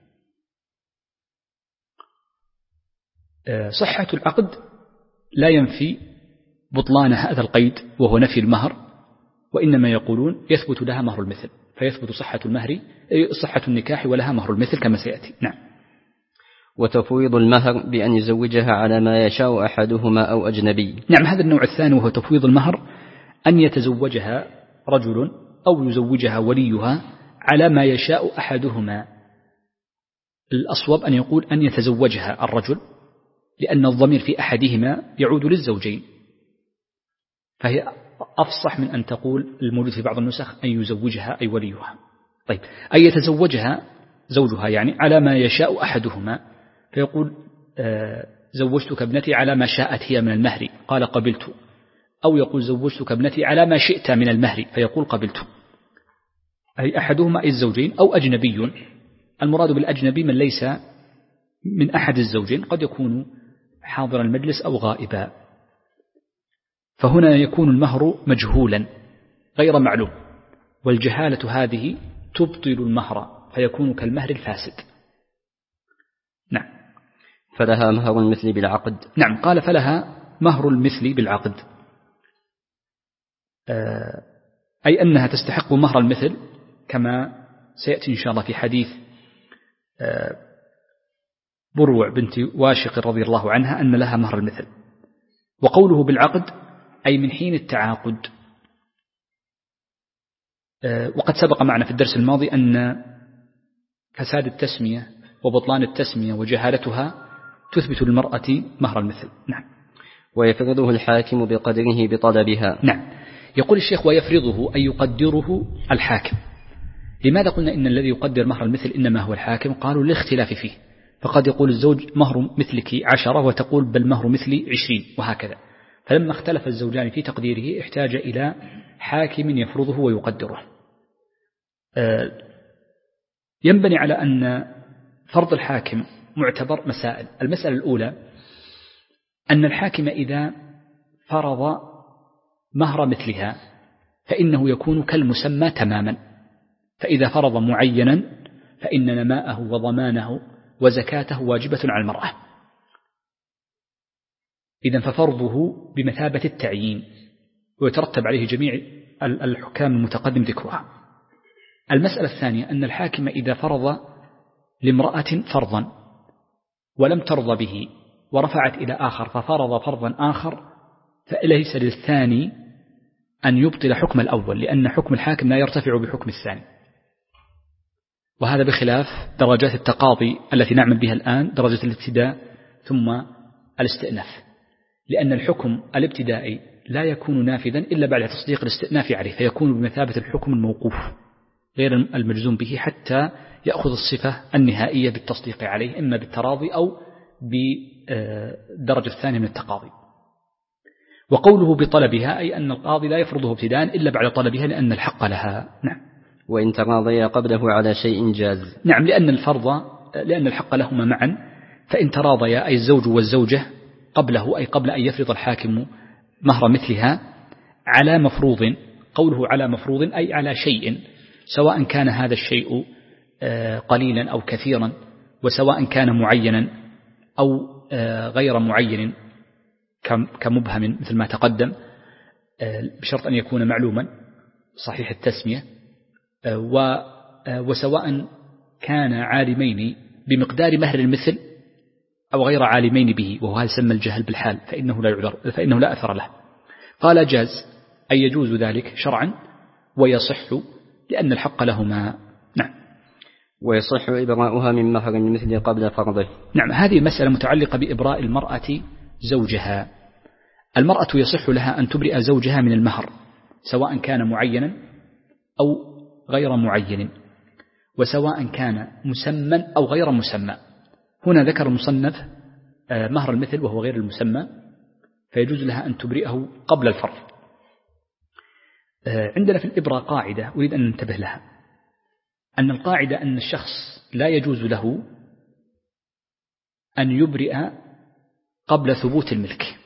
صحة العقد لا ينفي بطلان هذا القيد وهو نفي المهر، وإنما يقولون يثبت لها مهر المثل، فيثبت صحة النكاح ولها مهر المثل كما سيأتي. نعم. وتفويض المهر بأن يزوجها على ما يشاء أحدهما أو أجنبي. نعم، هذا النوع الثاني وهو تفويض المهر، أن يتزوجها رجل أو يزوجها وليها على ما يشاء أحدهما. الأصوب أن يقول أن يتزوجها الرجل، لأن الضمير في أحدهما يعود للزوجين، فهي أفصح من أن تقول الموجود في بعض النسخ أن يزوجها أي وليها. طيب أن يتزوجها زوجها يعني على ما يشاء أحدهما، فيقول زوجتك ابنتي على ما شاءت هي من المهر قال قبلت، أو يقول زوجتك ابنتي على ما شئت من المهر فيقول قبلت، أي أحدهما أي الزوجين، أو أجنبي. المراد بالأجنبي من ليس من أحد الزوجين، قد يكون حاضر المجلس أو غائبا، فهنا يكون المهر مجهولا غير معلوم، والجهالة هذه تبطل المهر فيكون كالمهر الفاسد. نعم. فلها مهر المثل بالعقد. نعم، قال فلها مهر المثل بالعقد، أي أنها تستحق مهر المثل كما سيأتي إن شاء الله في حديث بروع بنت واشق رضي الله عنها أن لها مهر المثل. وقوله بالعقد أي من حين التعاقد. وقد سبق معنا في الدرس الماضي أن فساد التسمية وبطلان التسمية وجهالتها تثبت للمرأة مهر المثل. نعم. ويفرضه الحاكم بقدره بطلبها. نعم. يقول الشيخ ويفرضه أي يقدره الحاكم. لماذا قلنا إن الذي يقدر مهر المثل إنما هو الحاكم؟ قالوا للاختلاف فيه، فقد يقول الزوج مهر مثلك 10 وتقول بل مهر مثلي 20 وهكذا. فلما اختلف الزوجان في تقديره احتاج إلى حاكم يفرضه ويقدره. ينبني على أن فرض الحاكم معتبر مسائل. المسألة الأولى أن الحاكم إذا فرض مهر مثلها فإنه يكون كالمسمى تماما، فإذا فرض معينا فإن نماءه وضمانه وزكاته واجبة على المرأة، إذن ففرضه بمثابة التعيين ويترتب عليه جميع الحكام المتقدم ذكرها. المسألة الثانية أن الحاكم إذا فرض لامرأة فرضا ولم ترضى به ورفعت إلى آخر ففرض فرضا آخر، فليس للثاني أن يبطل حكم الأول، لأن حكم الحاكم لا يرتفع بحكم الثاني. وهذا بخلاف درجات التقاضي التي نعمل بها الآن، درجة الابتداء ثم الاستئناف، لأن الحكم الابتدائي لا يكون نافذا إلا بعد تصديق الاستئناف عليه، فيكون بمثابة الحكم الموقوف غير المجزوم به حتى يأخذ الصفة النهائية بالتصديق عليه، إما بالتراضي أو بدرجة الثانية من التقاضي. وقوله بطلبها أي أن القاضي لا يفرضه ابتداء إلا بعد طلبها لأن الحق لها. نعم. وإن تراضيا قبله على شيء جاز. نعم، لأن الحق لهما معا، فإن تراضيا أي الزوج والزوجة قبله أي قبل أن يفرض الحاكم مهر مثلها على مفروض. قوله على مفروض أي على شيء، سواء كان هذا الشيء قليلا أو كثيرا، وسواء كان معينا أو غير معين كمبهم مثل ما تقدم، بشرط أن يكون معلوما صحيح التسمية، وسواء كان عالمين بمقدار مهر المثل أو غير عالمين به، وهو هذا يسمى الجهل بالحال، فإنه لا أثر له. قال جاز أي يجوز ذلك شرعا ويصح لأن الحق لهما. نعم. ويصح إبراؤها من مهر المثل قبل فرضه. نعم، هذه مسألة متعلقة بإبراء المرأة زوجها. المرأة يصح لها أن تبرئ زوجها من المهر سواء كان معينا أو غير معين، وسواء كان مسمى أو غير مسمى. هنا ذكر المصنف مهر المثل وهو غير المسمى، فيجوز لها أن تبرئه قبل الفرض. عندنا في الإبراء قاعدة أريد أن ننتبه لها، أن القاعدة أن الشخص لا يجوز له أن يبرئ قبل ثبوت الملك،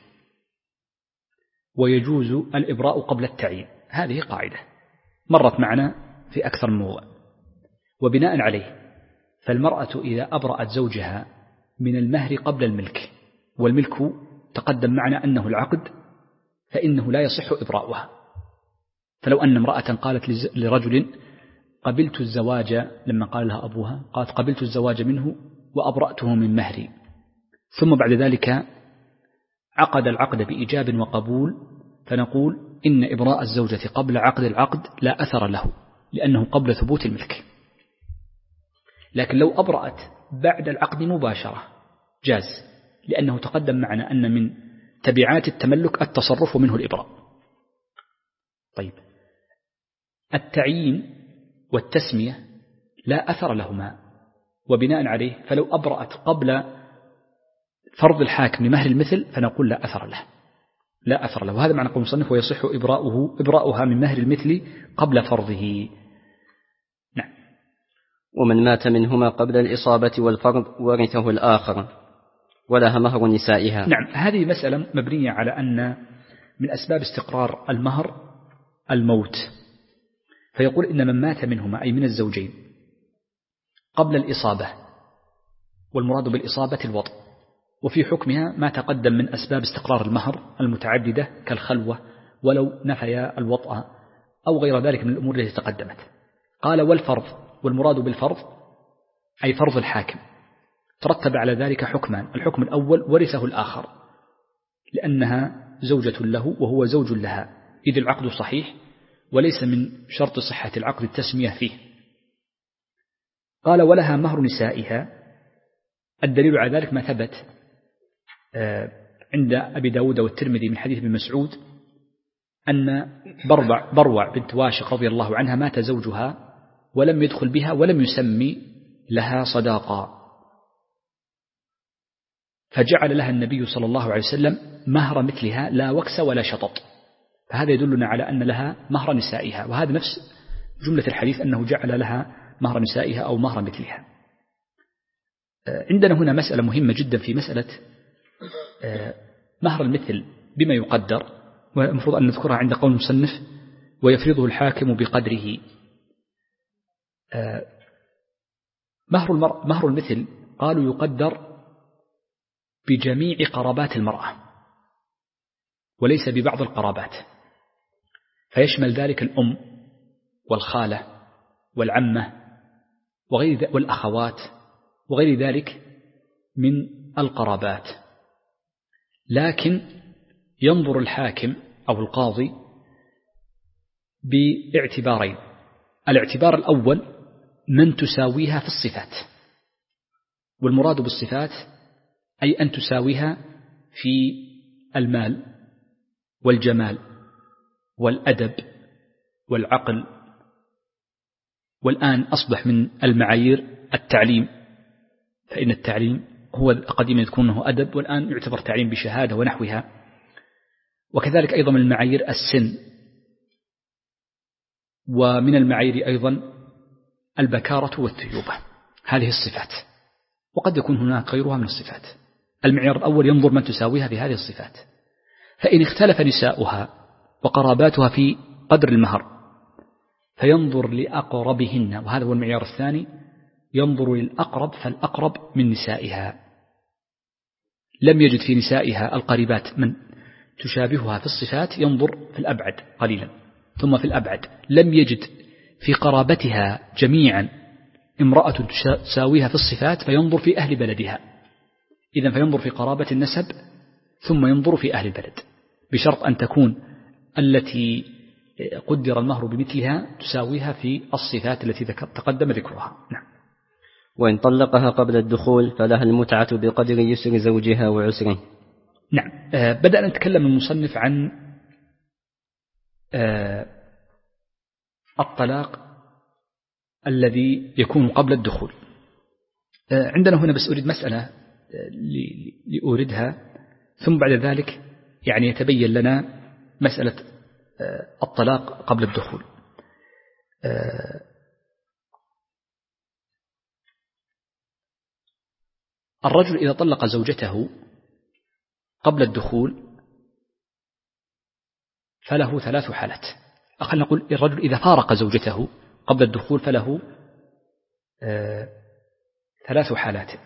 ويجوز الإبراء قبل التعيين. هذه قاعدة مرت معنا في أكثر من موضع. وبناء عليه فالمرأة إذا أبرأت زوجها من المهر قبل الملك، والملك تقدم معنا أنه العقد، فإنه لا يصح إبراؤها. فلو أن امرأة قالت لرجل قبلت الزواج، لما قال لها أبوها قالت قبلت الزواج منه وأبرأته من مهري، ثم بعد ذلك عقد العقد بإيجاب وقبول، فنقول إن إبراء الزوجة قبل عقد العقد لا أثر له، لأنه قبل ثبوت الملك. لكن لو أبرأت بعد العقد مباشرة جاز، لأنه تقدم معنا أن من تبعات التملك التصرف منه الإبراء. طيب، التعيين والتسمية لا أثر لهما، وبناء عليه فلو أبرأت قبل فرض الحاكم لمهر المثل فنقول لا أثر له، لا أثر له. وهذا معنى قول المصنف ويصح إبراؤها من مهر المثل قبل فرضه. نعم. ومن مات منهما قبل الإصابة والفرض ورثه الآخر ولها مهر نسائها. نعم، هذه مسألة مبنية على أن من أسباب استقرار المهر الموت، فيقول إن من مات منهما أي من الزوجين قبل الإصابة، والمراد بالإصابة الوطء، وفي حكمها ما تقدم من أسباب استقرار المهر المتعددة كالخلوة ولو نفي الوطء أو غير ذلك من الأمور التي تقدمت. قال والفرض، والمراد بالفرض أي فرض الحاكم، ترتب على ذلك حكمان. الحكم الأول ورثه الآخر لأنها زوجة له وهو زوج لها، إذ العقد صحيح وليس من شرط صحة العقد التسمية فيه. قال ولها مهر نسائها، الدليل على ذلك ما ثبت عند أبي داود والترمذي من حديث ابن مسعود أن بروع بنت واشق رضي الله عنها مات زوجها ولم يدخل بها ولم يسمي لها صداقا، فجعل لها النبي صلى الله عليه وسلم مهر مثلها لا وكس ولا شطط، فهذا يدلنا على أن لها مهر نسائها، وهذا نفس جملة الحديث أنه جعل لها مهر نسائها أو مهر مثلها. عندنا هنا مسألة مهمة جدا في مسألة مهر المثل بما يقدر، والمفروض أن نذكرها عند قول المصنف ويفرضه الحاكم بقدره. مهر المثل قالوا يقدر بجميع قرابات المرأة وليس ببعض القرابات، فيشمل ذلك الأم والخالة والعمة والأخوات وغير ذلك من القرابات. لكن ينظر الحاكم أو القاضي باعتبارين: الاعتبار الأول من تساويها في الصفات، والمراد بالصفات أي أن تساويها في المال والجمال والأدب والعقل، والآن أصبح من المعايير التعليم، فإن التعليم هو قديما يكون له أدب والآن يعتبر تعليم بشهادة ونحوها. وكذلك أيضا من المعايير السن، ومن المعايير أيضا البكارة والثيوبة، هذه الصفات، وقد يكون هناك غيرها من الصفات. المعيار الأول ينظر من تساويها في هذه الصفات، فإن اختلف نساؤها وقراباتها في قدر المهر فينظر لأقربهن، وهذا هو المعيار الثاني، ينظر للأقرب فالأقرب من نسائها. لم يجد في نسائها القريبات من تشابهها في الصفات ينظر في الأبعد قليلا ثم في الأبعد. لم يجد في قرابتها جميعا امرأة تساويها في الصفات فينظر في أهل بلدها. إذن فينظر في قرابة النسب ثم ينظر في أهل البلد، بشرط أن تكون التي قدر المهر بمثلها تساويها في الصفات التي تقدم ذكرها. نعم. وإن طلقها قبل الدخول فلها المتعة بقدر يسر زوجها وعسره. نعم. بدأنا نتكلم المصنف عن الطلاق الذي يكون قبل الدخول. عندنا هنا بس أريد مسألة لأوردها، ثم بعد ذلك يعني يتبين لنا مسألة الطلاق قبل الدخول. الرجل إذا طلق زوجته قبل الدخول فله 3 حالات. خلينا نقول الرجل إذا فارق زوجته قبل الدخول فله 3 حالات،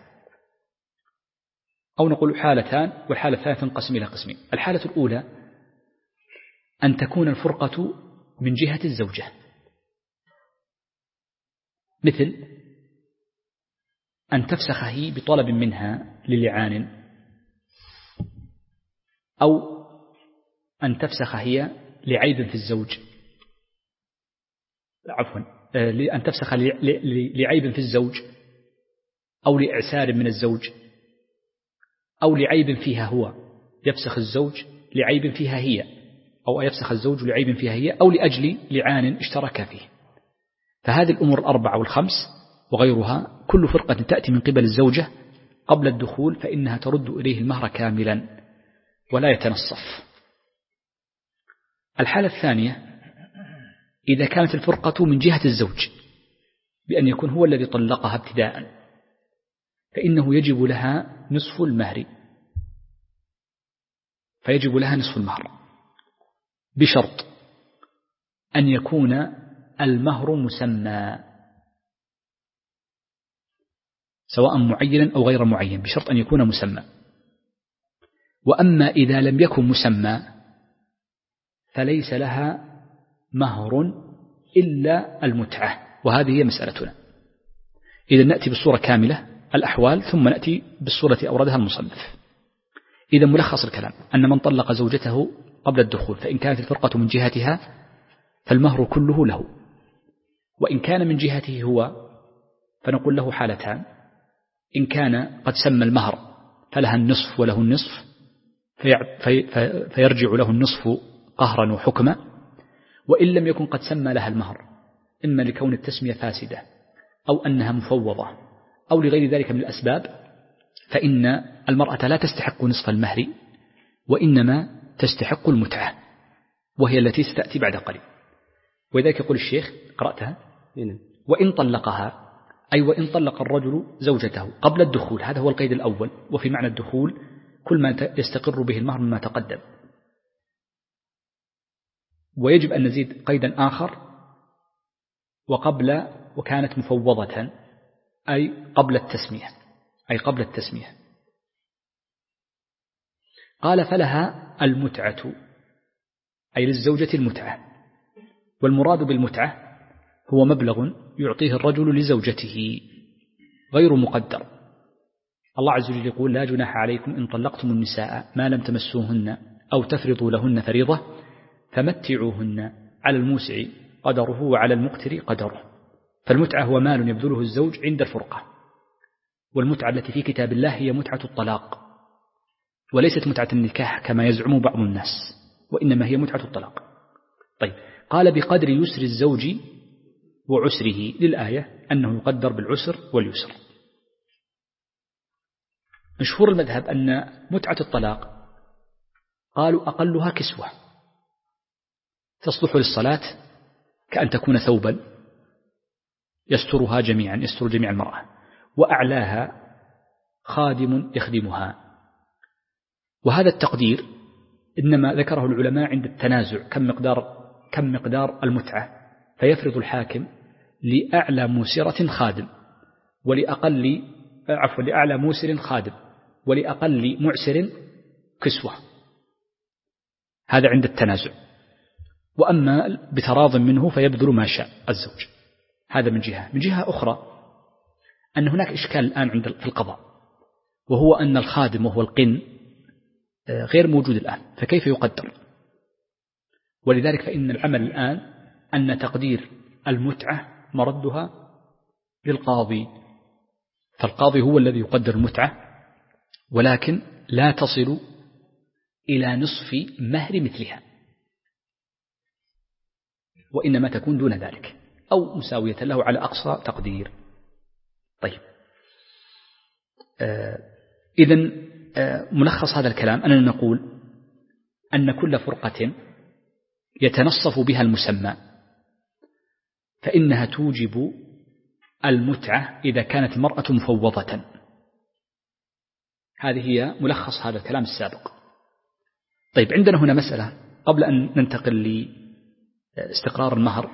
أو نقول حالتان، والحالة الثالثة تنقسم إلى قسمين. الحالة الأولى أن تكون الفرقة من جهة الزوجة، مثل أن تفسخ هي بطلب منها للعان، أو أن تفسخ هي لعيب في الزوج، أن تفسخ لعيب في الزوج أو لإعسار من الزوج، أو لعيب فيها هو، يفسخ الزوج لعيب فيها هي، أو يفسخ الزوج لعيب فيها هي أو لأجل لعان اشترك فيه. فهذه الأمور الأربعة والخمس وغيرها كل فرقة تأتي من قبل الزوجة قبل الدخول فإنها ترد إليه المهر كاملا ولا يتنصف. الحالة الثانية إذا كانت الفرقة من جهة الزوج بأن يكون هو الذي طلقها ابتداء فإنه يجب لها نصف المهر، فيجب لها نصف المهر بشرط أن يكون المهر مسمى سواء معينا أو غير معين، بشرط أن يكون مسمى. وأما إذا لم يكن مسمى فليس لها مهر إلا المتعة، وهذه هي مسألتنا. إذا نأتي بالصورة كاملة الأحوال ثم نأتي بالصورة أوردها المصنف. إذا ملخص الكلام أن من طلق زوجته قبل الدخول فإن كانت الفرقة من جهتها فالمهر كله له، وإن كان من جهته هو فنقول له حالتان: إن كان قد سمى المهر فلها النصف وله النصف فيرجع له النصف قهرا وحكما، وإن لم يكن قد سمى لها المهر إما لكون التسمية فاسدة أو أنها مفوضة أو لغير ذلك من الأسباب فإن المرأة لا تستحق نصف المهر وإنما تستحق المتعة، وهي التي ستأتي بعد قليل. وذلك يقول الشيخ قرأتها: وإن طلقها، أي وإن طلق الرجل زوجته قبل الدخول، هذا هو القيد الأول، وفي معنى الدخول كل ما يستقر به المهر مما تقدم. ويجب أن نزيد قيدا آخر: وكانت مفوضة، أي قبل التسمية. قال: فلها المتعة، أي للزوجة المتعة. والمراد بالمتعة هو مبلغ يعطيه الرجل لزوجته غير مقدر. الله عز وجل يقول: لا جناح عليكم إن طلقتم النساء ما لم تمسوهن أو تفرضوا لهن فريضة فمتعوهن على الموسع قدره وعلى المقتر قدره. فالمتعة هو مال يبذله الزوج عند الفرقة، والمتعة التي في كتاب الله هي متعة الطلاق، وليست متعة النكاح كما يزعم بعض الناس، وإنما هي متعة الطلاق. طيب، قال: بقدر يسر الزوج وعسره، للآية أنه يقدر بالعسر واليسر. مشهور المذهب أن متعة الطلاق قالوا أقلها كسوة تصلح للصلاة، كأن تكون ثوبا يستر جميع المرأة، وأعلاها خادم يخدمها. وهذا التقدير إنما ذكره العلماء عند التنازع كم مقدار المتعة، فيفرض الحاكم لأعلى موسرة خادم لأعلى موسر خادم ولأقل معسر كسوة، هذا عند التنازع. وأما بتراض منه فيبذل ما شاء الزوج. هذا من جهة أخرى أن هناك إشكال الآن في القضاء، وهو أن الخادم وهو القن غير موجود الآن، فكيف يقدر؟ ولذلك فإن العمل الآن أن تقدير المتعة مردها للقاضي، فالقاضي هو الذي يقدر المتعة، ولكن لا تصل إلى نصف مهر مثلها، وإنما تكون دون ذلك أو مساوية له على أقصى تقدير. طيب، إذن ملخص هذا الكلام أننا نقول أن كل فرقة يتنصف بها المسمى فإنها توجب المتعة إذا كانت المرأة مفوضة. هذه هي ملخص هذا الكلام السابق. طيب، عندنا هنا مسألة قبل أن ننتقل لاستقرار المهر،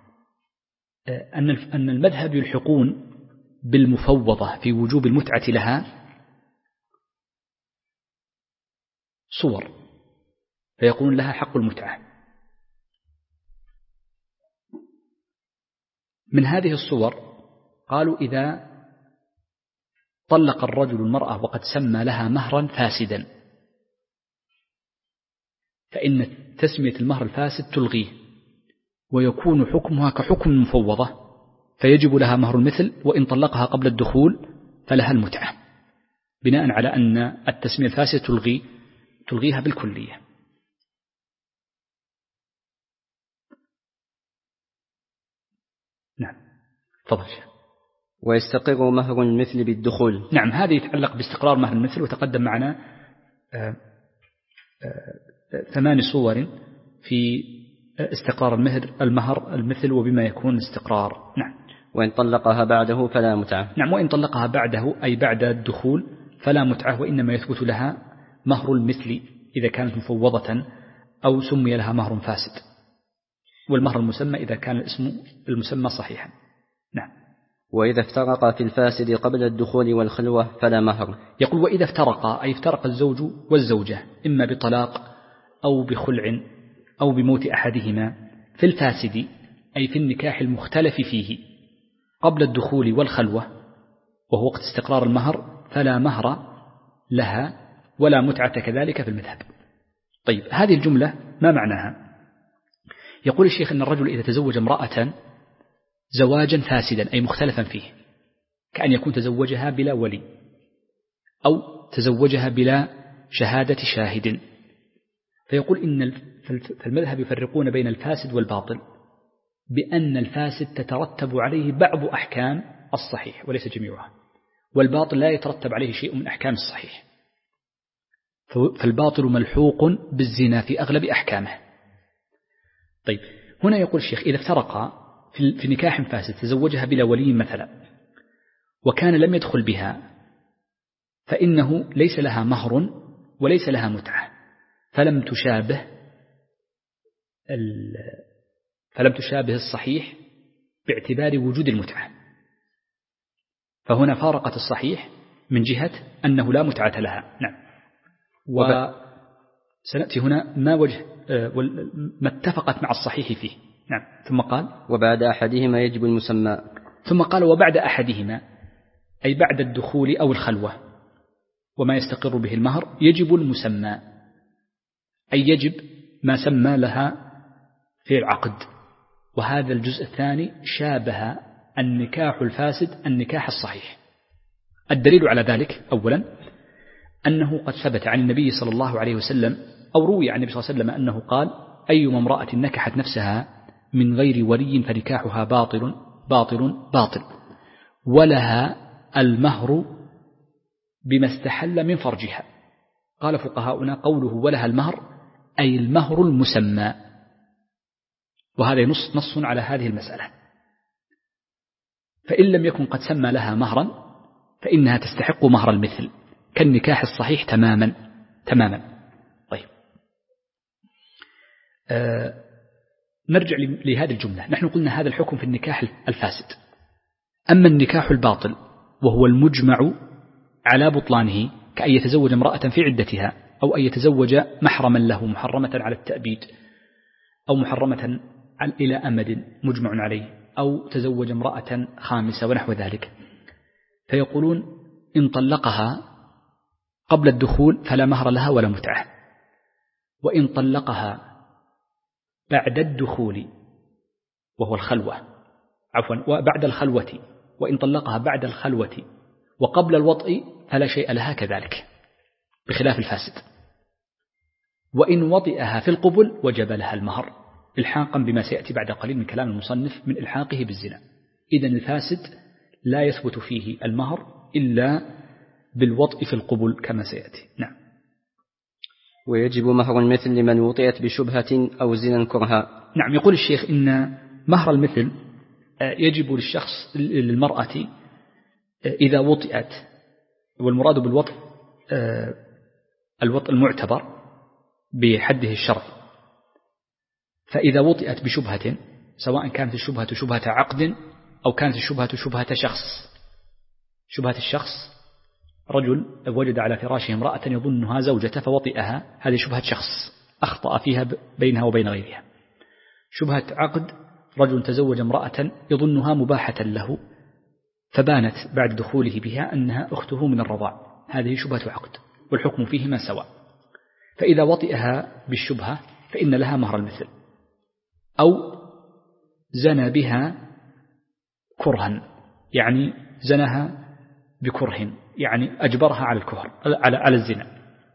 أن المذهب يلحقون بالمفوضة في وجوب المتعة لها صور، فيقولون لها حق المتعة. من هذه الصور قالوا: إذا طلق الرجل المرأة وقد سمى لها مهرا فاسدا فإن تسمية المهر الفاسد تلغيه، ويكون حكمها كحكم المفوضة، فيجب لها مهر المثل، وإن طلقها قبل الدخول فلها المتعة، بناء على أن التسمية الفاسد تلغيها بالكلية. تفضل. ويستقر مهر المثل بالدخول. نعم، هذا يتعلق باستقرار مهر المثل، وتقدم معنا 8 صور في استقرار المهر المثل وبما يكون استقرار. نعم. وإن طلقها بعده فلا متعة. نعم، وإن طلقها بعده أي بعد الدخول فلا متعة، وإنما يثبت لها مهر المثل إذا كانت مفوضة أو سمي لها مهر فاسد، والمهر المسمى إذا كان الاسم المسمى صحيحا. نعم. وإذا افترقا في الفاسد قبل الدخول والخلوة فلا مهر. يقول وإذا افترقا أي افترق الزوج والزوجة إما بطلاق أو بخلع أو بموت أحدهما في الفاسد أي في النكاح المختلف فيه قبل الدخول والخلوة وهو وقت استقرار المهر فلا مهر لها ولا متعة كذلك في المذهب. طيب، هذه الجملة ما معناها؟ يقول الشيخ إن الرجل إذا تزوج امرأة زواجا فاسدا أي مختلفا فيه، كأن يكون تزوجها بلا ولي أو تزوجها بلا شهادة شاهد، فيقول إن في المذهب يفرقون بين الفاسد والباطل بأن الفاسد تترتب عليه بعض أحكام الصحيح وليس جميعها، والباطل لا يترتب عليه شيء من أحكام الصحيح، فالباطل ملحوق بالزنا في أغلب أحكامه. طيب، هنا يقول الشيخ إذا افترقا في نكاح فاسد تزوجها بلا ولي مثلا وكان لم يدخل بها فإنه ليس لها مهر وليس لها متعة، فلم تشابه الصحيح باعتبار وجود المتعة، فهنا فارقت الصحيح من جهة أنه لا متعة لها. نعم. وسنأتي هنا ما وجه ما اتفقت مع الصحيح فيه. نعم. ثم قال وبعد أحدهما يجب المسمى. ثم قال وبعد أحدهما أي بعد الدخول أو الخلوة وما يستقر به المهر يجب المسمى أي يجب ما سمى لها في العقد. وهذا الجزء الثاني شابه النكاح الفاسد النكاح الصحيح. الدليل على ذلك أولا أنه قد ثبت عن النبي صلى الله عليه وسلم أو روي عن النبي صلى الله عليه وسلم أنه قال أيما امرأة نكحت نفسها من غير ولي فنكاحها باطل باطل باطل ولها المهر بما استحل من فرجها. قال فقهاؤنا قوله ولها المهر أي المهر المسمى، وهذا نص على هذه المسألة. فإن لم يكن قد سمى لها مهرا فإنها تستحق مهر المثل كالنكاح الصحيح تماما. طيب، نرجع لهذه الجملة. نحن قلنا هذا الحكم في النكاح الفاسد. أما النكاح الباطل وهو المجمع على بطلانه كأن يتزوج امرأة في عدتها أو أن يتزوج محرما له محرمة على التأبيد أو محرمة إلى أمد مجمع عليه أو تزوج امرأة خامسة ونحو ذلك، فيقولون إن طلقها قبل الدخول فلا مهر لها ولا متعة، وإن طلقها بعد الدخول وهو الخلوة وبعد الخلوة وإن طلقها بعد الخلوة وقبل الوطء فلا شيء لها كذلك بخلاف الفاسد، وإن وطئها في القبل وجب لها المهر إلحاقا بما سيأتي بعد قليل من كلام المصنف من إلحاقه بالزنا. إذن الفاسد لا يثبت فيه المهر إلا بالوطء في القبل كما سيأتي. نعم. ويجب مهر المثل لمن وطئت بشبهة أو زنا كرها. نعم. يقول الشيخ إن مهر المثل يجب للشخص للمرأة إذا وطئت، والمراد بالوطء الوطء المعتبر بحده الشرعي، فإذا وطئت بشبهة سواء كانت الشبهة شبهة عقد أو كانت الشبهة شبهة شخص. شبهة الشخص رجل وجد على فراشه امرأة يظنها زوجته فوطئها، هذه شبهة شخص أخطأ فيها بينها وبين غيرها. شبهة عقد رجل تزوج امرأة يظنها مباحة له فبانت بعد دخوله بها أنها أخته من الرضاع، هذه شبهة عقد والحكم فيهما سواء. فإذا وطئها بالشبهة فإن لها مهر المثل، أو زنى بها كرها يعني زناها بكره يعني أجبرها على الكفر على الزنا،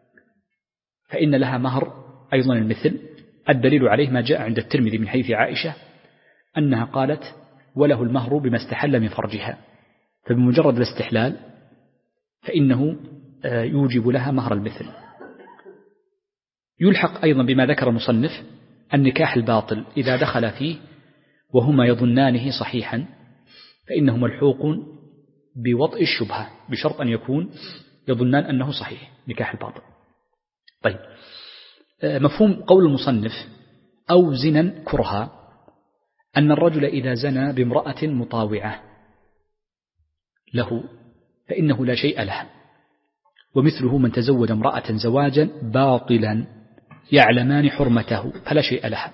فإن لها مهر أيضا المثل. الدليل عليه ما جاء عند الترمذي من حديث عائشة أنها قالت وله المهر بما استحل من فرجها، فبمجرد الاستحلال فإنه يوجب لها مهر المثل. يلحق أيضا بما ذكر المصنف النكاح الباطل إذا دخل فيه وهما يظنانه صحيحا فإنه ملحوق بوطء الشبهة بشرط أن يكون يظنان أنه صحيح نكاح الباطل. طيب، مفهوم قول المصنف أو زنا كرها أن الرجل إذا زنى بامرأة مطاوعة له فإنه لا شيء له، ومثله من تزوج امرأة زواجا باطلا يعلمان حرمته فلا شيء لها.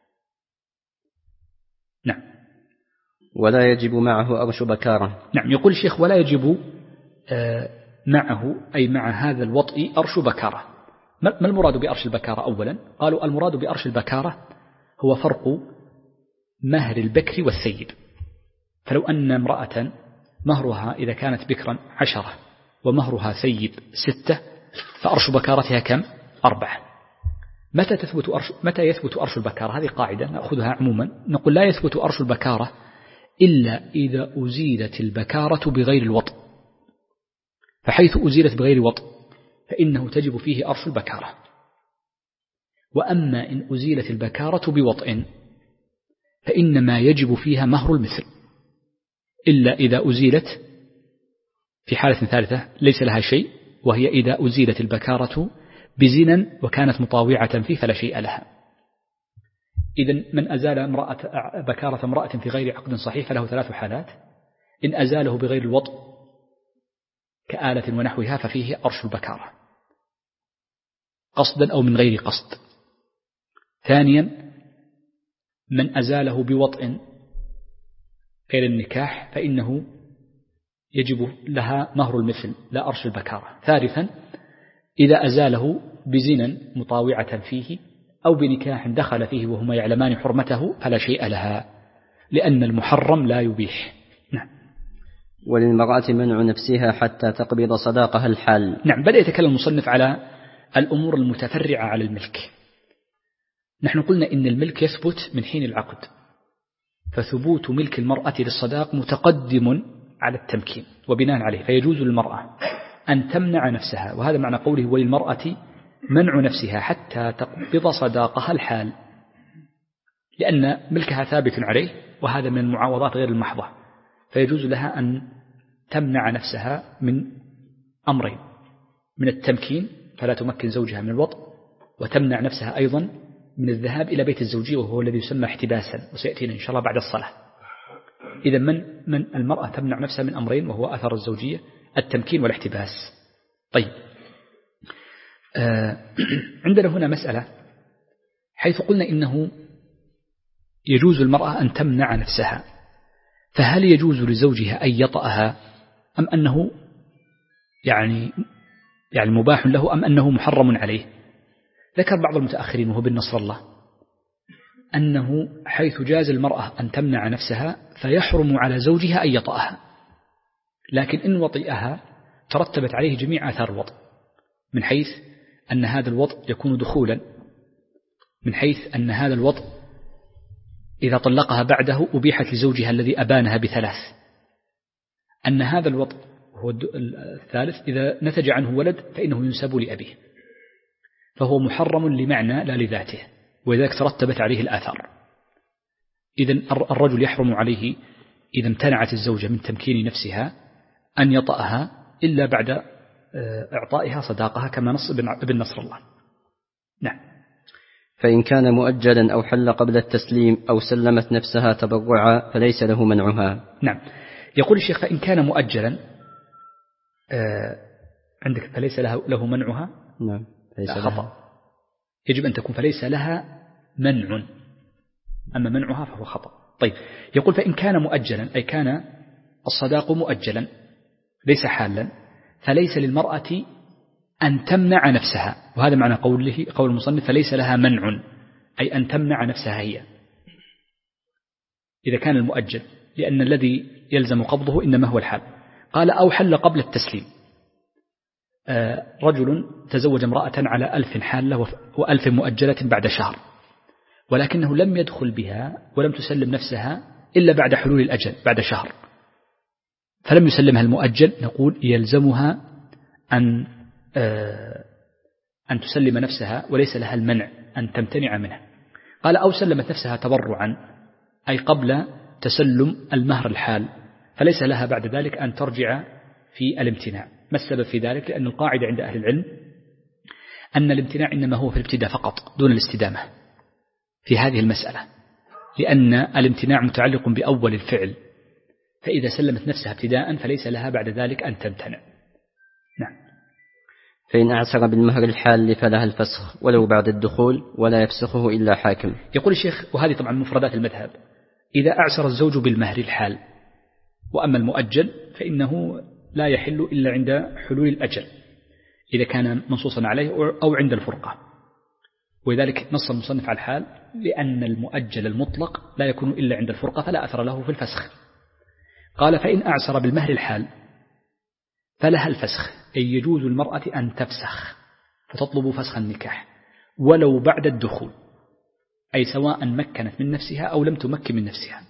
نعم. ولا يجب معه أرش بكارة. نعم، يقول الشيخ ولا يجب معه أي مع هذا الوطء أرش بكارة. ما المراد بأرش البكارة؟ أولا قالوا المراد بأرش البكارة هو فرق مهر البكر والثيب. فلو أن امرأة مهرها إذا كانت بكرا 10 ومهرها ثيب 6 فأرش بكارتها كم؟ 4. متى يثبت أرش البكارة؟ هذه قاعدة نأخذها عموما، نقول لا يثبت أرش البكارة إلا إذا أزيلت البكارة بغير الوطء، فحيث أزيلت بغير وطء فإنه تجب فيه أرش البكارة. وأما إن أزيلت البكارة بوطء فإنما يجب فيها مهر المثل، إلا إذا أزيلت في حالة ثالثة ليس لها شيء، وهي إذا أزيلت البكارة بزنا وكانت مطاوعة فيه فلا شيء لها. إذن من أزال بكارة امرأة في غير عقد صحيح فله 3 حالات: إن أزاله بغير الوطء كآلة ونحوها ففيه أرش البكارة قصدا أو من غير قصد. ثانيا من أزاله بوطء غير النكاح فإنه يجب لها مهر المثل لا أرش البكارة. ثالثا إذا أزاله بزنا مطاوعة فيه أو بنكاح دخل فيه وهما يعلمان حرمته فلا شيء لها، لأن المحرم لا يبيح. نعم. وللمرأة منع نفسها حتى تقبض صداقها الحال. نعم، بدأ يتكلم المصنف على الأمور المتفرعة على الملك. نحن قلنا إن الملك يثبت من حين العقد، فثبوت ملك المرأة للصداق متقدم على التمكين، وبناء عليه فيجوز للمرأة أن تمنع نفسها، وهذا معنى قوله وللمرأة منع نفسها حتى تقبض صداقها الحال، لأن ملكها ثابت عليه وهذا من المعاوضات غير المحضة، فيجوز لها أن تمنع نفسها من أمرين: من التمكين فلا تمكن زوجها من الوطء، وتمنع نفسها أيضا من الذهاب إلى بيت الزوجية وهو الذي يسمى احتباسا، وسيأتينا إن شاء الله بعد الصلاة. إذا من المرأة تمنع نفسها من أمرين وهو أثر الزوجية: التمكين والاحتباس. طيب، عندنا هنا مسألة حيث قلنا إنه يجوز المرأة أن تمنع نفسها، فهل يجوز لزوجها أن يطأها أم أنه يعني مباح له أم أنه محرم عليه؟ ذكر بعض المتأخرين وهو بن نصر الله أنه حيث جاز المرأة أن تمنع نفسها فيحرم على زوجها أن يطأها، لكن إن وطئها ترتبت عليه جميع آثار الوطء، من حيث أن هذا الوطء يكون دخولا، من حيث أن هذا الوطء إذا طلقها بعده أبيحت لزوجها الذي أبانها ب3، أن هذا الوطء هو الثالث إذا نتج عنه ولد فإنه ينسب لأبيه، فهو محرم لمعنى لا لذاته، ولذلك ترتبت عليه الآثار. إذن الرجل يحرم عليه إذا امتنعت الزوجة من تمكين نفسها أن يطأها إلا بعد إعطائها صداقها كما نص ابن نصر الله. نعم. فإن كان مؤجلا أو حل قبل التسليم أو سلمت نفسها تبرعا فليس له منعها. نعم، يقول الشيخ فإن كان مؤجلا عندك فليس له منعها. نعم، ليس خطأ، يجب أن تكون فليس لها منع، أما منعها فهو خطأ. طيب، يقول فإن كان مؤجلا أي كان الصداق مؤجلا ليس حالا فليس للمرأة أن تمنع نفسها، وهذا معنى قول المصنف فليس لها منع أي أن تمنع نفسها هي إذا كان المؤجل، لأن الذي يلزم قبضه إنما هو الحال. قال أو حل قبل التسليم، رجل تزوج امرأة على 1000 حالة و1000 مؤجلة بعد شهر، ولكنه لم يدخل بها ولم تسلم نفسها إلا بعد حلول الأجل بعد شهر فلم يسلمها المؤجل، نقول يلزمها أن تسلم نفسها وليس لها المنع أن تمتنع منها. قال أو سلمت نفسها تبرعا أي قبل تسلم المهر الحال، فليس لها بعد ذلك أن ترجع في الامتناع. ما السبب في ذلك؟ لأن القاعدة عند أهل العلم أن الامتناع إنما هو في الابتداء فقط دون الاستدامة في هذه المسألة، لأن الامتناع متعلق بأول الفعل، فإذا سلمت نفسها ابتداء فليس لها بعد ذلك أن تمتنع. نعم. فإن أعسر بالمهر الحال فلها الفسخ ولو بعد الدخول ولا يفسخه إلا حاكم. يقول الشيخ وهذه طبعا مفردات المذهب، إذا أعسر الزوج بالمهر الحال، وأما المؤجل فإنه لا يحل إلا عند حلول الأجل إذا كان منصوصا عليه أو عند الفرقة، ولذلك نص المصنف على الحال لأن المؤجل المطلق لا يكون إلا عند الفرقة فلا أثر له في الفسخ. قال فإن أعسر بالمهر الحال فلها الفسخ، أي يجوز المرأة أن تفسخ فتطلب فسخ النكاح ولو بعد الدخول، أي سواء مكنت من نفسها أو لم تمكن من نفسها،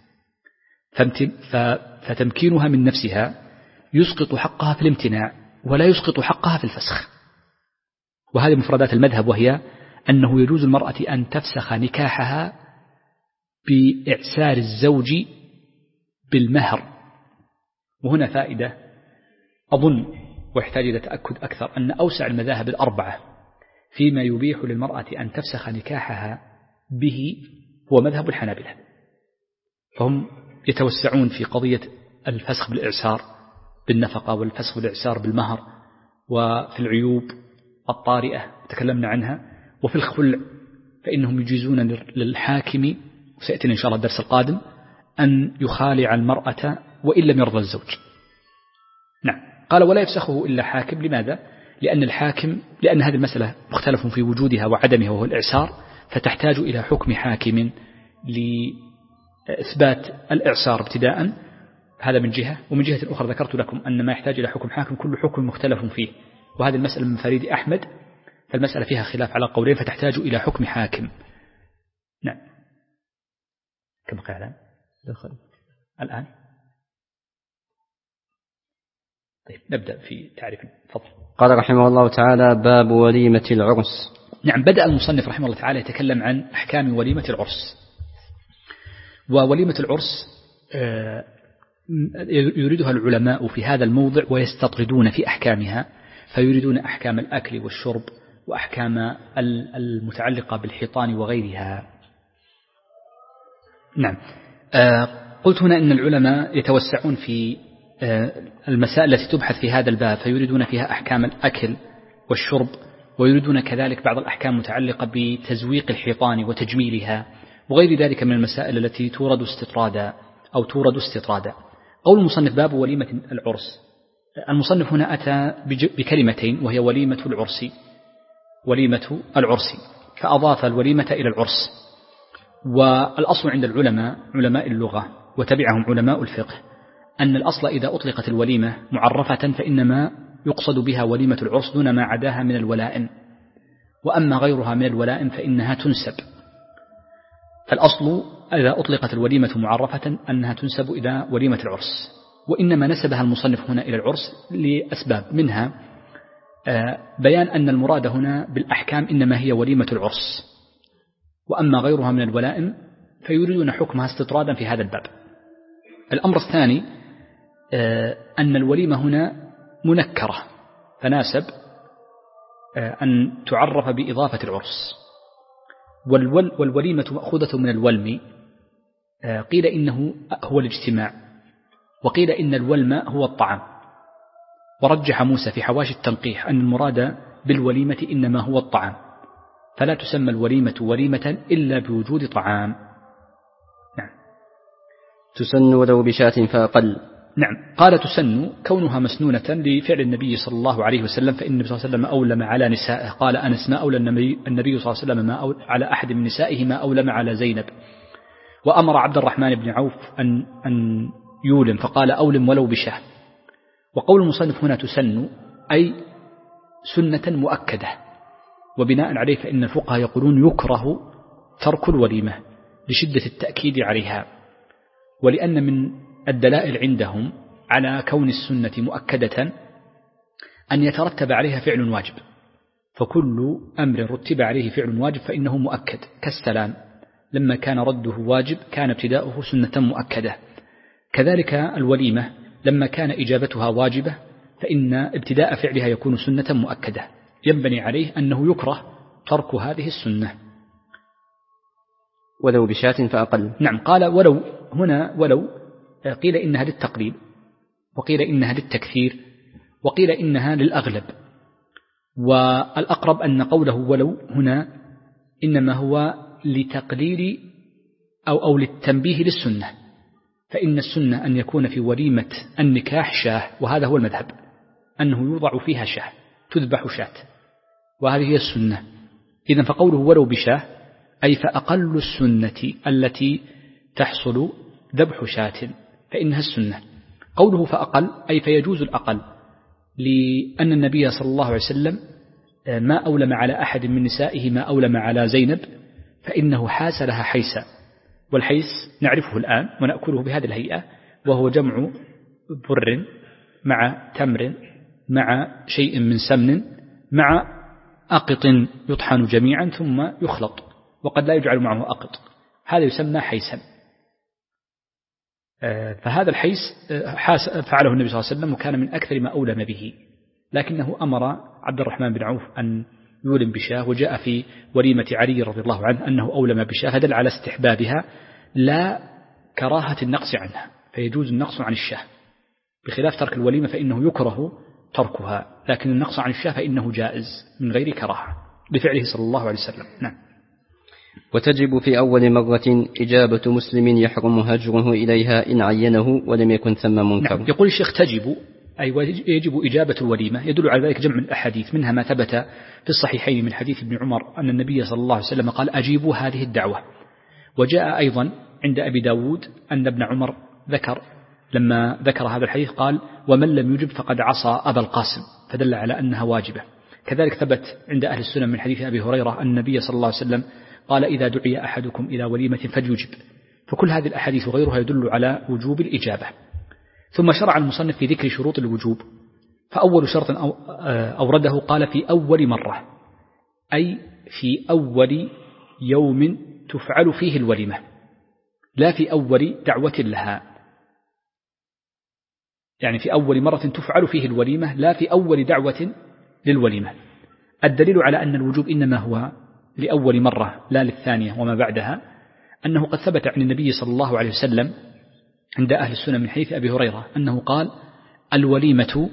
فتمكينها من نفسها يسقط حقها في الامتناع ولا يسقط حقها في الفسخ. وهذه مفردات المذهب، وهي أنه يجوز المرأة أن تفسخ نكاحها بإعسار الزوج بالمهر. وهنا فائدة أظن ويحتاج إلى تأكد أكثر، أن أوسع المذاهب الأربعة فيما يبيح للمرأة أن تفسخ نكاحها به هو مذهب الحنابلة، فهم يتوسعون في قضية الفسخ بالإعسار بالنفقة والفسخ بالإعسار بالمهر، وفي العيوب الطارئة تكلمنا عنها، وفي الخلع فإنهم يجيزون للحاكم، وسيأتينا إن شاء الله الدرس القادم، أن يخالع المرأة وإن لم يرضى الزوج. نعم. قال ولا يفسخه إلا حاكم. لماذا؟ لأن هذه المسألة مختلف في وجودها وعدمها وهو الإعسار، فتحتاج إلى حكم حاكم لإثبات الإعسار ابتداء، هذا من جهة. ومن جهة أخرى ذكرت لكم أن ما يحتاج إلى حكم حاكم كل حكم مختلف فيه، وهذه المسألة من فريد أحمد، فالمسألة فيها خلاف على قولين فتحتاج إلى حكم حاكم. نعم. كم قال الآن؟ طيب نبدأ في تعريف الفضل. قال رحمه الله تعالى باب وليمة العرس. نعم. بدأ المصنف رحمه الله تعالى يتكلم عن أحكام وليمة العرس. ووليمة العرس يريدها العلماء في هذا الموضع ويستطردون في أحكامها، فيريدون أحكام الأكل والشرب وأحكام المتعلقة بالحيطان وغيرها. نعم. قلت هنا إن العلماء يتوسعون في المسائل التي تبحث في هذا الباب، فيريدون فيها أحكام الأكل والشرب، ويريدون كذلك بعض الأحكام متعلقة بتزويق الحيطان وتجميلها وغير ذلك من المسائل التي تورد استطرادا. قول المصنف باب وليمة العرس، المصنف هنا أتى بكلمتين وهي وليمة العرس، فأضاف الوليمة إلى العرس. والأصل عند العلماء علماء اللغة وتبعهم علماء الفقه أن الأصل إذا أطلقت الوليمة معرفة فإنما يقصد بها وليمة العرس دون ما عداها من الولائم، وأما غيرها من الولائم فإنها تنسب. فالأصل إذا أطلقت الوليمة معرفة أنها تنسب إلى وليمة العرس، وإنما نسبها المصنف هنا إلى العرس لأسباب، منها بيان أن المراد هنا بالأحكام إنما هي وليمة العرس، وأما غيرها من الولائم فيريدون حكمها استطرادا في هذا الباب. الأمر الثاني أن الوليمة هنا منكرة، فناسب أن تعرف بإضافة العرس. والوليمة مأخوذة من الولم، قيل إنه هو الاجتماع، وقيل إن الولم هو الطعام. ورجح موسى في حواشي التنقيح أن المراد بالوليمة إنما هو الطعام، فلا تسمى الوليمة وليمة إلا بوجود طعام. نعم. تسن ولو بشاة فأقل. نعم. قال تسن كونها مسنونة لفعل النبي صلى الله عليه وسلم، فإن النبي صلى الله عليه وسلم أولم على نسائه، قال أنس ما أولى النبي صلى الله عليه وسلم ما على أحد من نسائه ما أولم على زينب. وأمر عبد الرحمن بن عوف أن يولم فقال أولم ولو بشاة. وقول المصنف هنا تسن أي سنة مؤكدة، وبناء عليه فإن الفقهاء يقولون يكره ترك الوليمة لشدة التأكيد عليها. ولأن من الدلائل عندهم على كون السنة مؤكدة أن يترتب عليها فعل واجب، فكل أمر رتب عليه فعل واجب فإنه مؤكد، كالسلام لما كان رده واجب كان ابتداؤه سنة مؤكدة. كذلك الوليمة لما كان إجابتها واجبة فإن ابتداء فعلها يكون سنة مؤكدة، ينبني عليه أنه يكره ترك هذه السنة. ولو بشاة فأقل. نعم، قال ولو، هنا ولو قيل إنها للتقليل، وقيل إنها للتكثير، وقيل إنها للأغلب، والأقرب أن قوله ولو هنا إنما هو لتقليل أو للتنبيه للسنة، فإن السنة أن يكون في وليمة النكاح شاه، وهذا هو المذهب، أنه يوضع فيها شاه، تذبح شاة، وهذه هي السنة. إذن فقوله ولو بشاه أي فأقل السنة التي تحصل ذبح شاة فإنها السنة. قوله فأقل أي فيجوز الأقل، لأن النبي صلى الله عليه وسلم ما أولم على أحد من نسائه ما أولم على زينب، فإنه حاس لها حيسا، والحيس نعرفه الآن ونأكله بهذه الهيئة، وهو جمع بر مع تمر مع شيء من سمن مع أقط يطحن جميعا ثم يخلط، وقد لا يجعل معه أقط، هذا يسمى حيسا. فهذا الحيس فعله النبي صلى الله عليه وسلم وكان من أكثر ما أولم به، لكنه أمر عبد الرحمن بن عوف أن يولم بشاه، وجاء في وليمة علي رضي الله عنه أنه أولم بشاه، فدل على استحبابها لا كراهة النقص عنها، فيجوز النقص عن الشاه، بخلاف ترك الوليمة فإنه يكره تركها، لكن النقص عن الشاه فإنه جائز من غير كراهة بفعله صلى الله عليه وسلم. نعم. وتجب في أول مرة إجابة مسلم يحرم هجره إليها إن عينه ولم يكن ثم منكر. نعم. يقول الشيخ تجب أي يجب إجابة الوليمة، يدل على ذلك جمع الأحاديث، منها ما ثبت في الصحيحين من حديث ابن عمر أن النبي صلى الله عليه وسلم قال أجيبوا هذه الدعوة، وجاء أيضا عند أبي داود أن ابن عمر لما ذكر هذا الحديث قال ومن لم يجب فقد عصى أبا القاسم، فدل على أنها واجبة. كذلك ثبت عند أهل السنن من حديث أبي هريرة أن النبي صلى الله عليه وسلم قال إذا دعي أحدكم إلى وليمة فليجب، فكل هذه الأحاديث وغيرها يدل على وجوب الإجابة. ثم شرع المصنف في ذكر شروط الوجوب، فأول شرط أورده قال في أول مرة، أي في أول يوم تفعل فيه الوليمة، لا في أول دعوة لها، يعني في أول مرة تفعل فيه الوليمة لا في أول دعوة للوليمة. الدليل على أن الوجوب إنما هو لأول مرة لا للثانية وما بعدها، أنه قد ثبت عن النبي صلى الله عليه وسلم عند أهل السنة من حديث أبي هريرة أنه قال الوليمة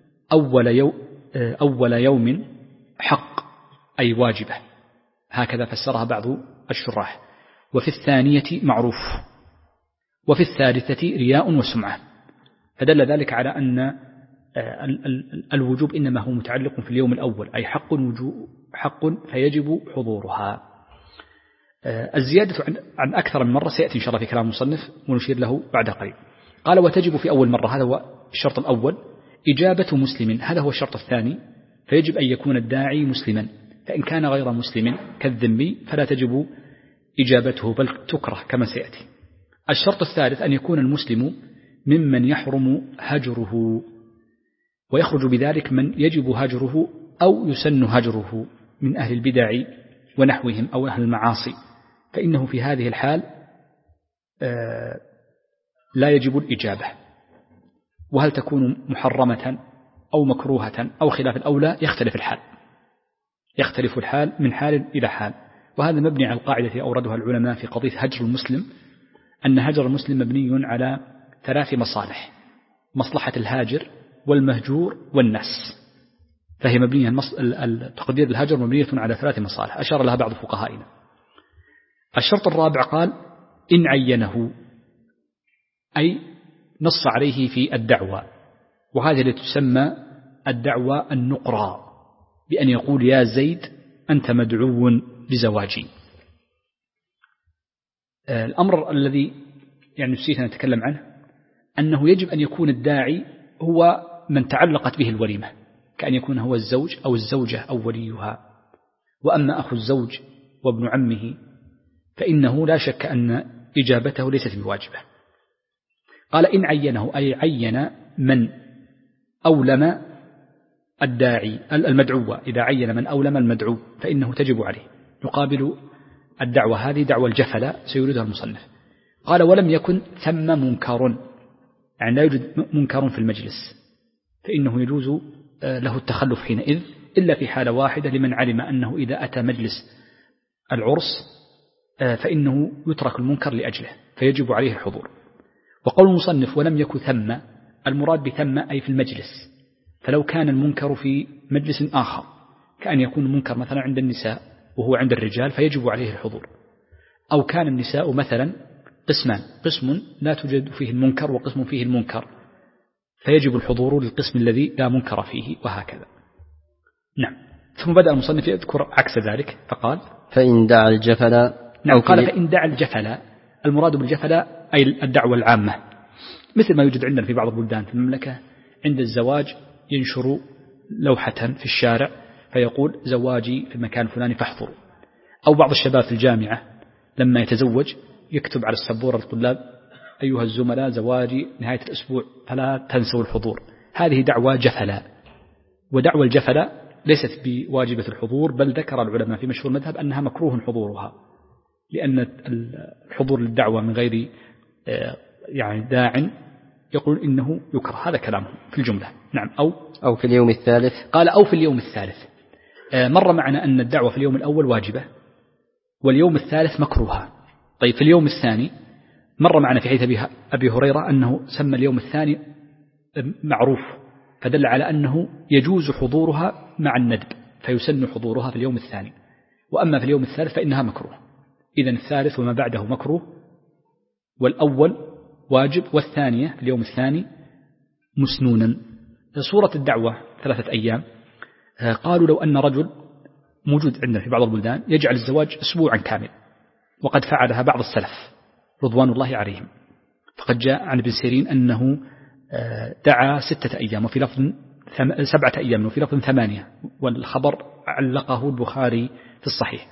أول يوم حق أي واجبة، هكذا فسرها بعض الشراح، وفي الثانية معروف، وفي الثالثة رياء وسمعة، فدل ذلك على أن الوجوب إنما هو متعلق في اليوم الأول، أي حق فيجب حضورها. الزيادة عن أكثر من مرة سيأتي إن شاء الله في كلام المصنف ونشير له بعد قليل. قال وتجب في أول مرة، هذا هو الشرط الأول. إجابة مسلم، هذا هو الشرط الثاني، فيجب أن يكون الداعي مسلما، فإن كان غير مسلم كالذمي فلا تجب إجابته بل تكره كما سيأتي. الشرط الثالث أن يكون المسلم ممن يحرم هجره، ويخرج بذلك من يجب هجره أو يسن هجره من أهل البدع ونحوهم أو أهل المعاصي، فإنه في هذه الحال لا يجب الإجابة. وهل تكون محرمة أو مكروهة أو خلاف الأولى يختلف الحال من حال إلى حال، وهذا مبني على القاعدة أوردها العلماء في قضية هجر المسلم، أن هجر المسلم مبني على 3 مصالح: مصلحة الهاجر والمهجور والناس، فهي مبنية تقدير الهجر مبنية على 3 مصالح أشار لها بعض فقهائنا. الشرط الرابع قال إن عينه، أي نص عليه في الدعوة، وهذه التي تسمى الدعوة النقرى، بأن يقول يا زيد أنت مدعو بزواجي. الأمر الذي نسيت أن نتكلم عنه أنه يجب أن يكون الداعي هو من تعلقت به الوليمة، كأن يكون هو الزوج أو الزوجة أو وليها. وأما أخو الزوج وابن عمه فإنه لا شك أن إجابته ليست بواجبة، قال إن عينه أي عين من أولم الداعي المدعو، إذا عين من أولم المدعو فإنه تجب عليه. يقابل الدعوة هذه دعوة الجفل سيريدها المصنف. قال ولم يكن ثم منكر، يعني لا يوجد منكر في المجلس، فإنه يجوز له التخلف حينئذ، إلا في حالة واحدة لمن علم أنه إذا أتى مجلس العرس فإنه يترك المنكر لأجله فيجب عليه الحضور. وقول المصنف ولم يكن ثم، المراد بثم أي في المجلس، فلو كان المنكر في مجلس آخر كأن يكون المنكر مثلا عند النساء وهو عند الرجال فيجب عليه الحضور، أو كان النساء مثلا قسمان، قسم لا توجد فيه المنكر وقسم فيه المنكر فيجب الحضور للقسم الذي لا منكر فيه، وهكذا. نعم. ثم بدأ المصنف يذكر عكس ذلك فقال فإن دعا الجفل. نعم. قال فإن دعا الجفل، المراد بالجفل أي الدعوة العامة، مثل ما يوجد عندنا في بعض البلدان في المملكة عند الزواج ينشر لوحة في الشارع فيقول زواجي في المكان الفلاني فاحضروا، أو بعض الشباب في الجامعة لما يتزوج يكتب على السبورة للطلاب أيها الزملاء زواجي نهاية الأسبوع فلا تنسوا الحضور. هذه دعوة جفلة، ودعوة الجفلة ليست بواجبة الحضور، بل ذكر العلماء في مشهور المذهب أنها مكروه حضورها، لأن الحضور للدعوة من غير يعني داع يقول إنه يكره. هذا كلامه في الجملة. نعم. أو في اليوم الثالث. قال أو في اليوم الثالث. مر معنا أن الدعوة في اليوم الأول واجبة واليوم الثالث مكروهة. طيب في اليوم الثاني مر معنا في حديث أبي هريرة أنه سمى اليوم الثاني معروف، فدل على أنه يجوز حضورها مع الندب، فيسن حضورها في اليوم الثاني. وأما في اليوم الثالث فإنها مكروه. إذن الثالث وما بعده مكروه، والأول واجب، والثانية في اليوم الثاني مسنونا. صورة الدعوة 3 أيام. قالوا لو أن رجل موجود عندنا في بعض البلدان يجعل الزواج أسبوعا كامل، وقد فعلها بعض السلف رضوان الله عليهم، فقد جاء عن ابن سيرين أنه دعا 6 أيام وفي لفظ 7 أيام وفي لفظ 8، والخبر علقه البخاري في الصحيح.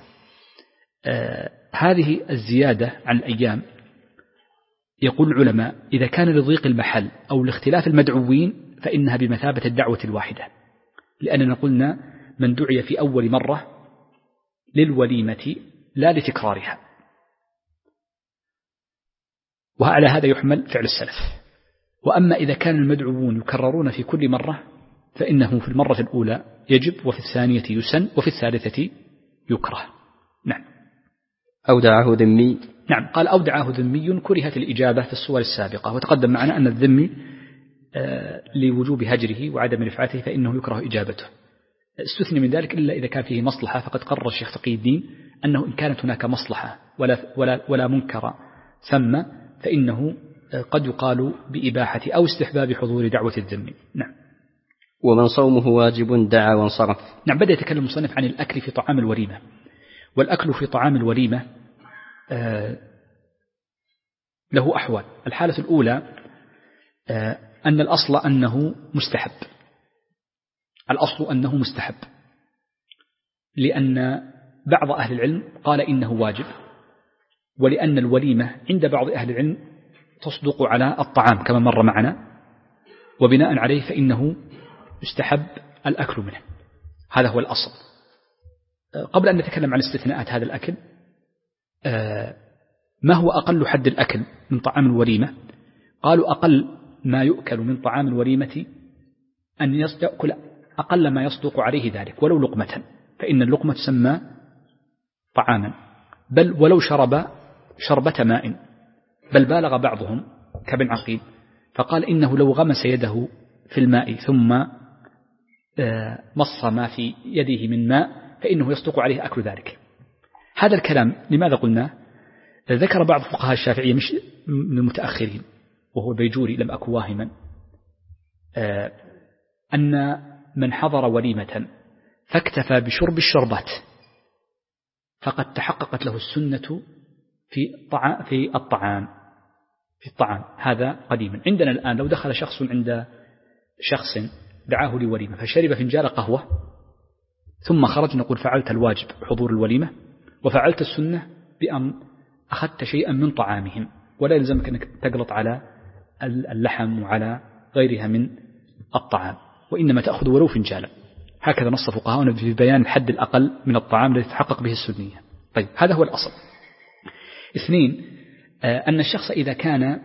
هذه الزيادة عن الأيام يقول العلماء إذا كان لضيق المحل أو لاختلاف المدعوين فإنها بمثابة الدعوة الواحدة، لأننا قلنا من دعي في أول مرة للوليمة لا لتكرارها، وعلى هذا يحمل فعل السلف. وأما إذا كان المدعوون يكررون في كل مرة فإنه في المرة الأولى يجب، وفي الثانية يسن، وفي الثالثة يكره. نعم. أو دعاه ذمي. نعم. قال أو دعاه ذمي كرهت الإجابة في الصور السابقة، وتقدم معنا أن الذمي لوجوب هجره وعدم رفعته فإنه يكره إجابته. استثني من ذلك إلا إذا كان فيه مصلحة، فقد قرر الشيخ تقي الدين أنه إن كانت هناك مصلحة ولا منكر ثم فإنه قد يقال بإباحة أو استحباب حضور دعوة الذمي. نعم. ومن صومه واجب دعا وانصرف. نعم. بدأ يتكلم المصنف عن الأكل في طعام الوليمة. والأكل في طعام الوليمة له أحوال. الحالة الأولى أن الأصل أنه مستحب، الأصل أنه مستحب، لأن بعض أهل العلم قال إنه واجب، ولأن الوليمة عند بعض أهل العلم تصدق على الطعام كما مر معنا، وبناء عليه فإنه يستحب الأكل منه. هذا هو الأصل. قبل أن نتكلم عن استثناءات هذا الأكل، ما هو أقل حد الأكل من طعام الوليمة؟ قالوا أقل ما يؤكل من طعام الوليمة أن يأكل أقل ما يصدق عليه ذلك ولو لقمة، فإن اللقمة تسمى طعاما، بل ولو شرب شربة ماء، بل بالغ بعضهم كابن عقيل فقال إنه لو غمس يده في الماء ثم مص ما في يده من ماء فإنه يصدق عليه أكل ذلك. هذا الكلام لماذا قلنا؟ ذكر بعض فقهاء الشافعية مش من المتأخرين وهو البيجوري لم أكن واهما، أن من حضر وليمة فاكتفى بشرب الشربات فقد تحققت له السنة في الطعام. هذا قديما. عندنا الآن لو دخل شخص عند شخص دعاه لوليمة فشرب فنجان قهوة ثم خرج، نقول فعلت الواجب حضور الوليمة وفعلت السنة بأن أخذت شيئا من طعامهم، ولا يلزمك أنك تقلط على اللحم وعلى غيرها من الطعام، وإنما تأخذ ولو فنجالا. هكذا نص فقهاؤنا في بيان الحد الأقل من الطعام الذي تحقق به السنية. طيب، هذا هو الأصل. 2، أن الشخص إذا كان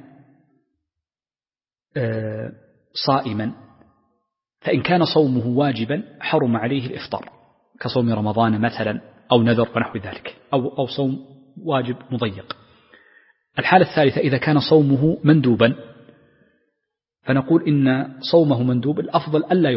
صائما فإن كان صومه واجبا حرم عليه الإفطار، كصوم رمضان مثلا أو نذر ونحو ذلك، أو صوم واجب مضيق. الحالة الثالثة إذا كان صومه مندوبا فنقول إن صومه مندوب، الأفضل ألا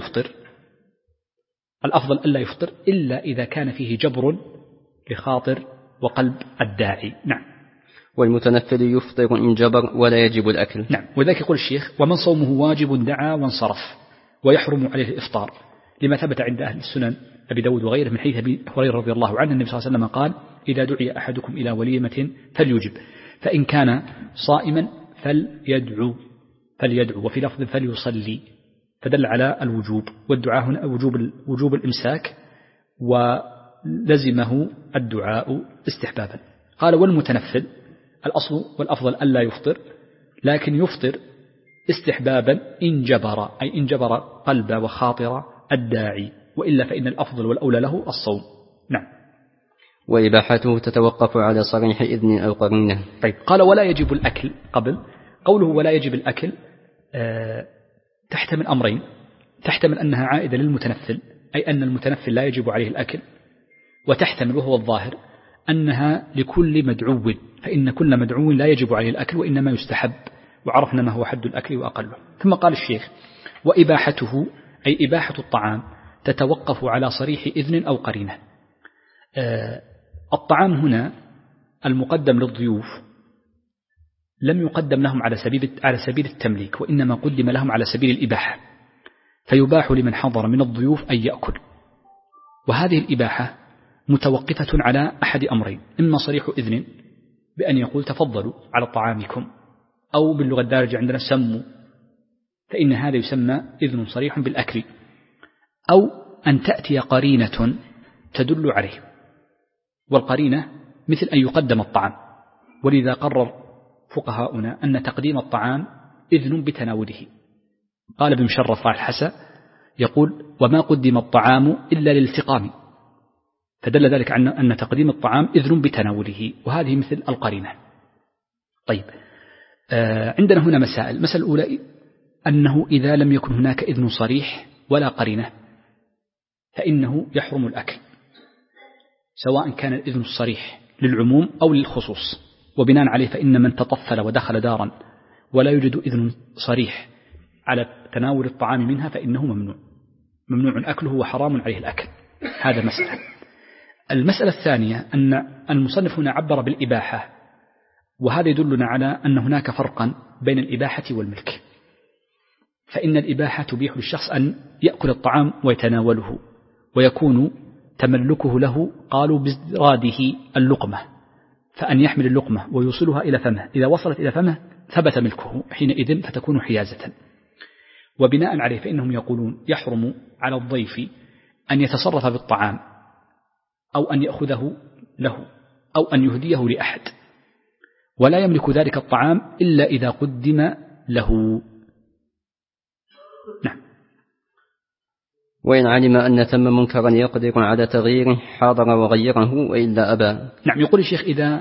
يفطر إلا إذا كان فيه جبر لخاطر وقلب الداعي. نعم. والمتنفل يفطر إن جبر ولا يجب الأكل. نعم. وذلك يقول الشيخ: ومن صومه واجب دعا وانصرف ويحرم عليه الإفطار، لما ثبت عند أهل السنن أبي داود وغيره من حديث أبي هريرة رضي الله عنه النبي صلى الله عليه وسلم قال: إذا دعي أحدكم إلى وليمة فليجب، فإن كان صائما فليدعو، وفي لفظ فليصلي، فدل على الوجوب، والدعاء هنا وجوب الإمساك، ولزمه الدعاء استحبابا. قال: والمتنفل الأصل والأفضل ألا يفطر، لكن يفطر استحبابا إن جبر، أي إن جبر قلب وخاطر الداعي، وإلا فإن الأفضل والأولى له الصوم. نعم. وإباحته تتوقف على صريح إذن أو قرينة. طيب، قال: ولا يجب الأكل. قبل قوله ولا يجب الأكل تحتمل أمرين: تحتمل أنها عائدة للمتنفل، أي أن المتنفل لا يجب عليه الأكل، وتحتمل وهو الظاهر أنها لكل مدعو، فإن كل مدعو لا يجب عليه الأكل وإنما يستحب، وعرفنا ما هو حد الأكل وأقله. ثم قال الشيخ: وإباحته أي إباحة الطعام تتوقف على صريح إذن أو قرينة. الطعام هنا المقدم للضيوف لم يقدم لهم على سبيل التمليك، وإنما قدم لهم على سبيل الإباحة، فيباح لمن حضر من الضيوف أن يأكل. وهذه الإباحة متوقفة على أحد أمرين: إما صريح إذن بأن يقول تفضلوا على طعامكم، أو باللغة الدارجة عندنا سموا، فإن هذا يسمى إذن صريح بالأكل، أو أن تأتي قرينة تدل عليه، والقرينة مثل أن يقدم الطعام. ولذا قرر فقهاؤنا أن تقديم الطعام إذن بتناوله. قال ابن مشرف راعي الحسا يقول: وما قدم الطعام إلا للالتقام، فدل ذلك عن أن تقديم الطعام إذن بتناوله، وهذه مثل القرينة. طيب، عندنا هنا مسائل. المسألة الأولى أنه إذا لم يكن هناك إذن صريح ولا قرينة فإنه يحرم الأكل، سواء كان الإذن الصريح للعموم أو للخصوص. وبناء عليه فإن من تطفل ودخل دارا ولا يوجد إذن صريح على تناول الطعام منها فإنه ممنوع أكله وحرام عليه الأكل. هذا مسألة. المسألة الثانية أن المصنف هنا عبر بالإباحة، وهذا يدلنا على أن هناك فرقا بين الإباحة والملك. فإن الإباحة تبيح للشخص أن يأكل الطعام ويتناوله، ويكون تملكه له قالوا بإراده اللقمة، فأن يحمل اللقمة ويوصلها إلى فمه، إذا وصلت إلى فمه ثبت ملكه حينئذ فتكون حيازة. وبناء عليه فإنهم يقولون يحرم على الضيف أن يتصرف بالطعام أو أن يأخذه له أو أن يهديه لأحد، ولا يملك ذلك الطعام إلا إذا قدم له. نعم. وإن علم أن ثم منكرا يقدر على تغييره حاضر وغيره وإلا أبى. نعم. يقول الشيخ إذا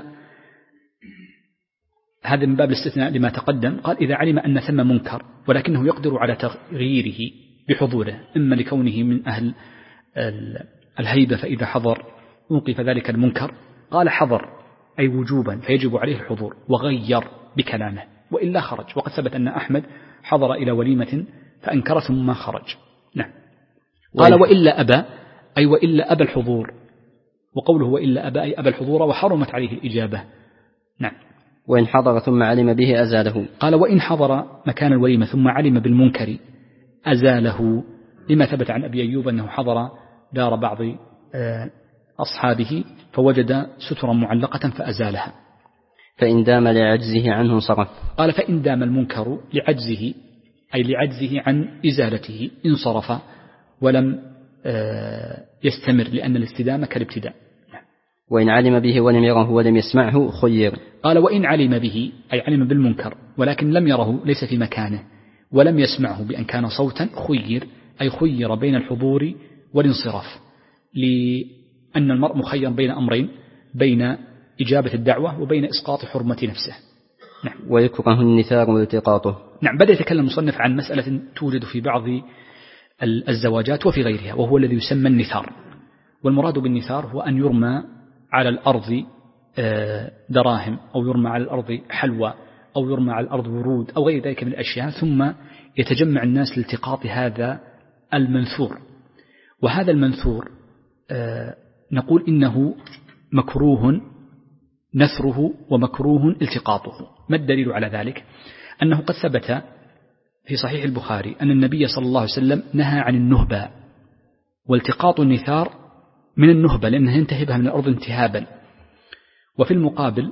هذا من باب الاستثناء لما تقدم، قال إذا علم أن ثم منكر ولكنه يقدر على تغييره بحضوره، إما لكونه من أهل الهيبة فإذا حضر وقف ذلك المنكر، قال حضر أي وجوبا فيجب عليه الحضور، وغير بكلامه وإلا خرج. وقد ثبت أن أحمد حضر إلى وليمة فأنكر ثم خرج. نعم. قال وإلا أبى أي وإلا أبى الحضور، وقوله وإلا أبى أي أبى الحضور وحرمت عليه الإجابة. نعم. وإن حضر ثم علم به أزاله. قال وإن حضر مكان الوليمة ثم علم بالمنكر أزاله، لما ثبت عن أبي أيوب أنه حضر دار بعض أصحابه فوجد سترا معلقة فأزالها. فإن دام لعجزه عنه صرف. قال فإن دام المنكر لعجزه أي لعجزه عن إزالته انصرف ولم يستمر، لأن الاستدامة كالابتداء. وإن علم به ولم يره ولم يسمعه خير. قال وإن علم به أي علم بالمنكر ولكن لم يره ليس في مكانه ولم يسمعه بأن كان صوتا خير أي خير بين الحضور والانصراف، لأن المرء مخير بين أمرين، بين إجابة الدعوة وبين إسقاط حرمة نفسه. نعم. ويكره النثار والتقاطه. نعم. بدأ يتكلم المصنف عن مسألة توجد في بعض الزواجات وفي غيرها، وهو الذي يسمى النثار. والمراد بالنثار هو أن يرمى على الأرض دراهم أو يرمى على الأرض حلوى أو يرمى على الأرض ورود أو غير ذلك من الأشياء، ثم يتجمع الناس لالتقاط هذا المنثور. وهذا المنثور نقول إنه مكروه نثره ومكروه التقاطه. ما الدليل على ذلك؟ أنه قد ثبت في صحيح البخاري أن النبي صلى الله عليه وسلم نهى عن النهبة، والتقاط النثار من النهبة لأنه ينتهبها من الأرض انتهابا، وفي المقابل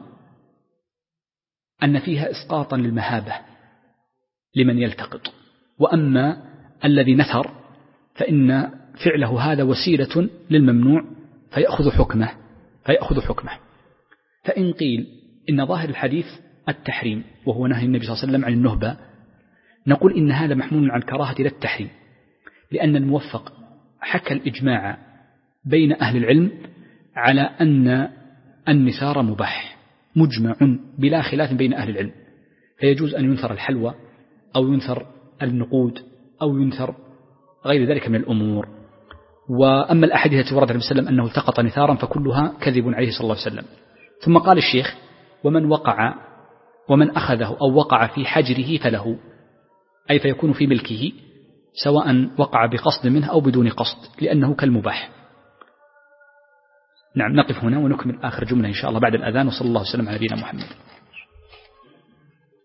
أن فيها إسقاطا للمهابة لمن يلتقط. وأما الذي نثر فإن فعله هذا وسيلة للممنوع فيأخذ حكمه. فإن قيل إن ظاهر الحديث التحريم وهو نهي النبي صلى الله عليه وسلم عن النهبة، نقول إن هذا محمول عن كراهة لا التحريم، لأن الموفق حكى الإجماع بين أهل العلم على أن النثار مباح مجمع بلا خلاف بين أهل العلم، فيجوز أن ينثر الحلوى أو ينثر النقود أو ينثر غير ذلك من الأمور. وأما الأحاديث التي ورد عن النبي صلى الله عليه وسلم أنه التقط نثارا فكلها كذب عليه صلى الله عليه وسلم. ثم قال الشيخ ومن أخذه أو وقع في حجره فله، أي فيكون في ملكه سواء وقع بقصد منه أو بدون قصد لأنه كالمباح. نعم. نقف هنا ونكمل آخر جملة إن شاء الله بعد الأذان، وصلى الله وسلم على نبينا محمد.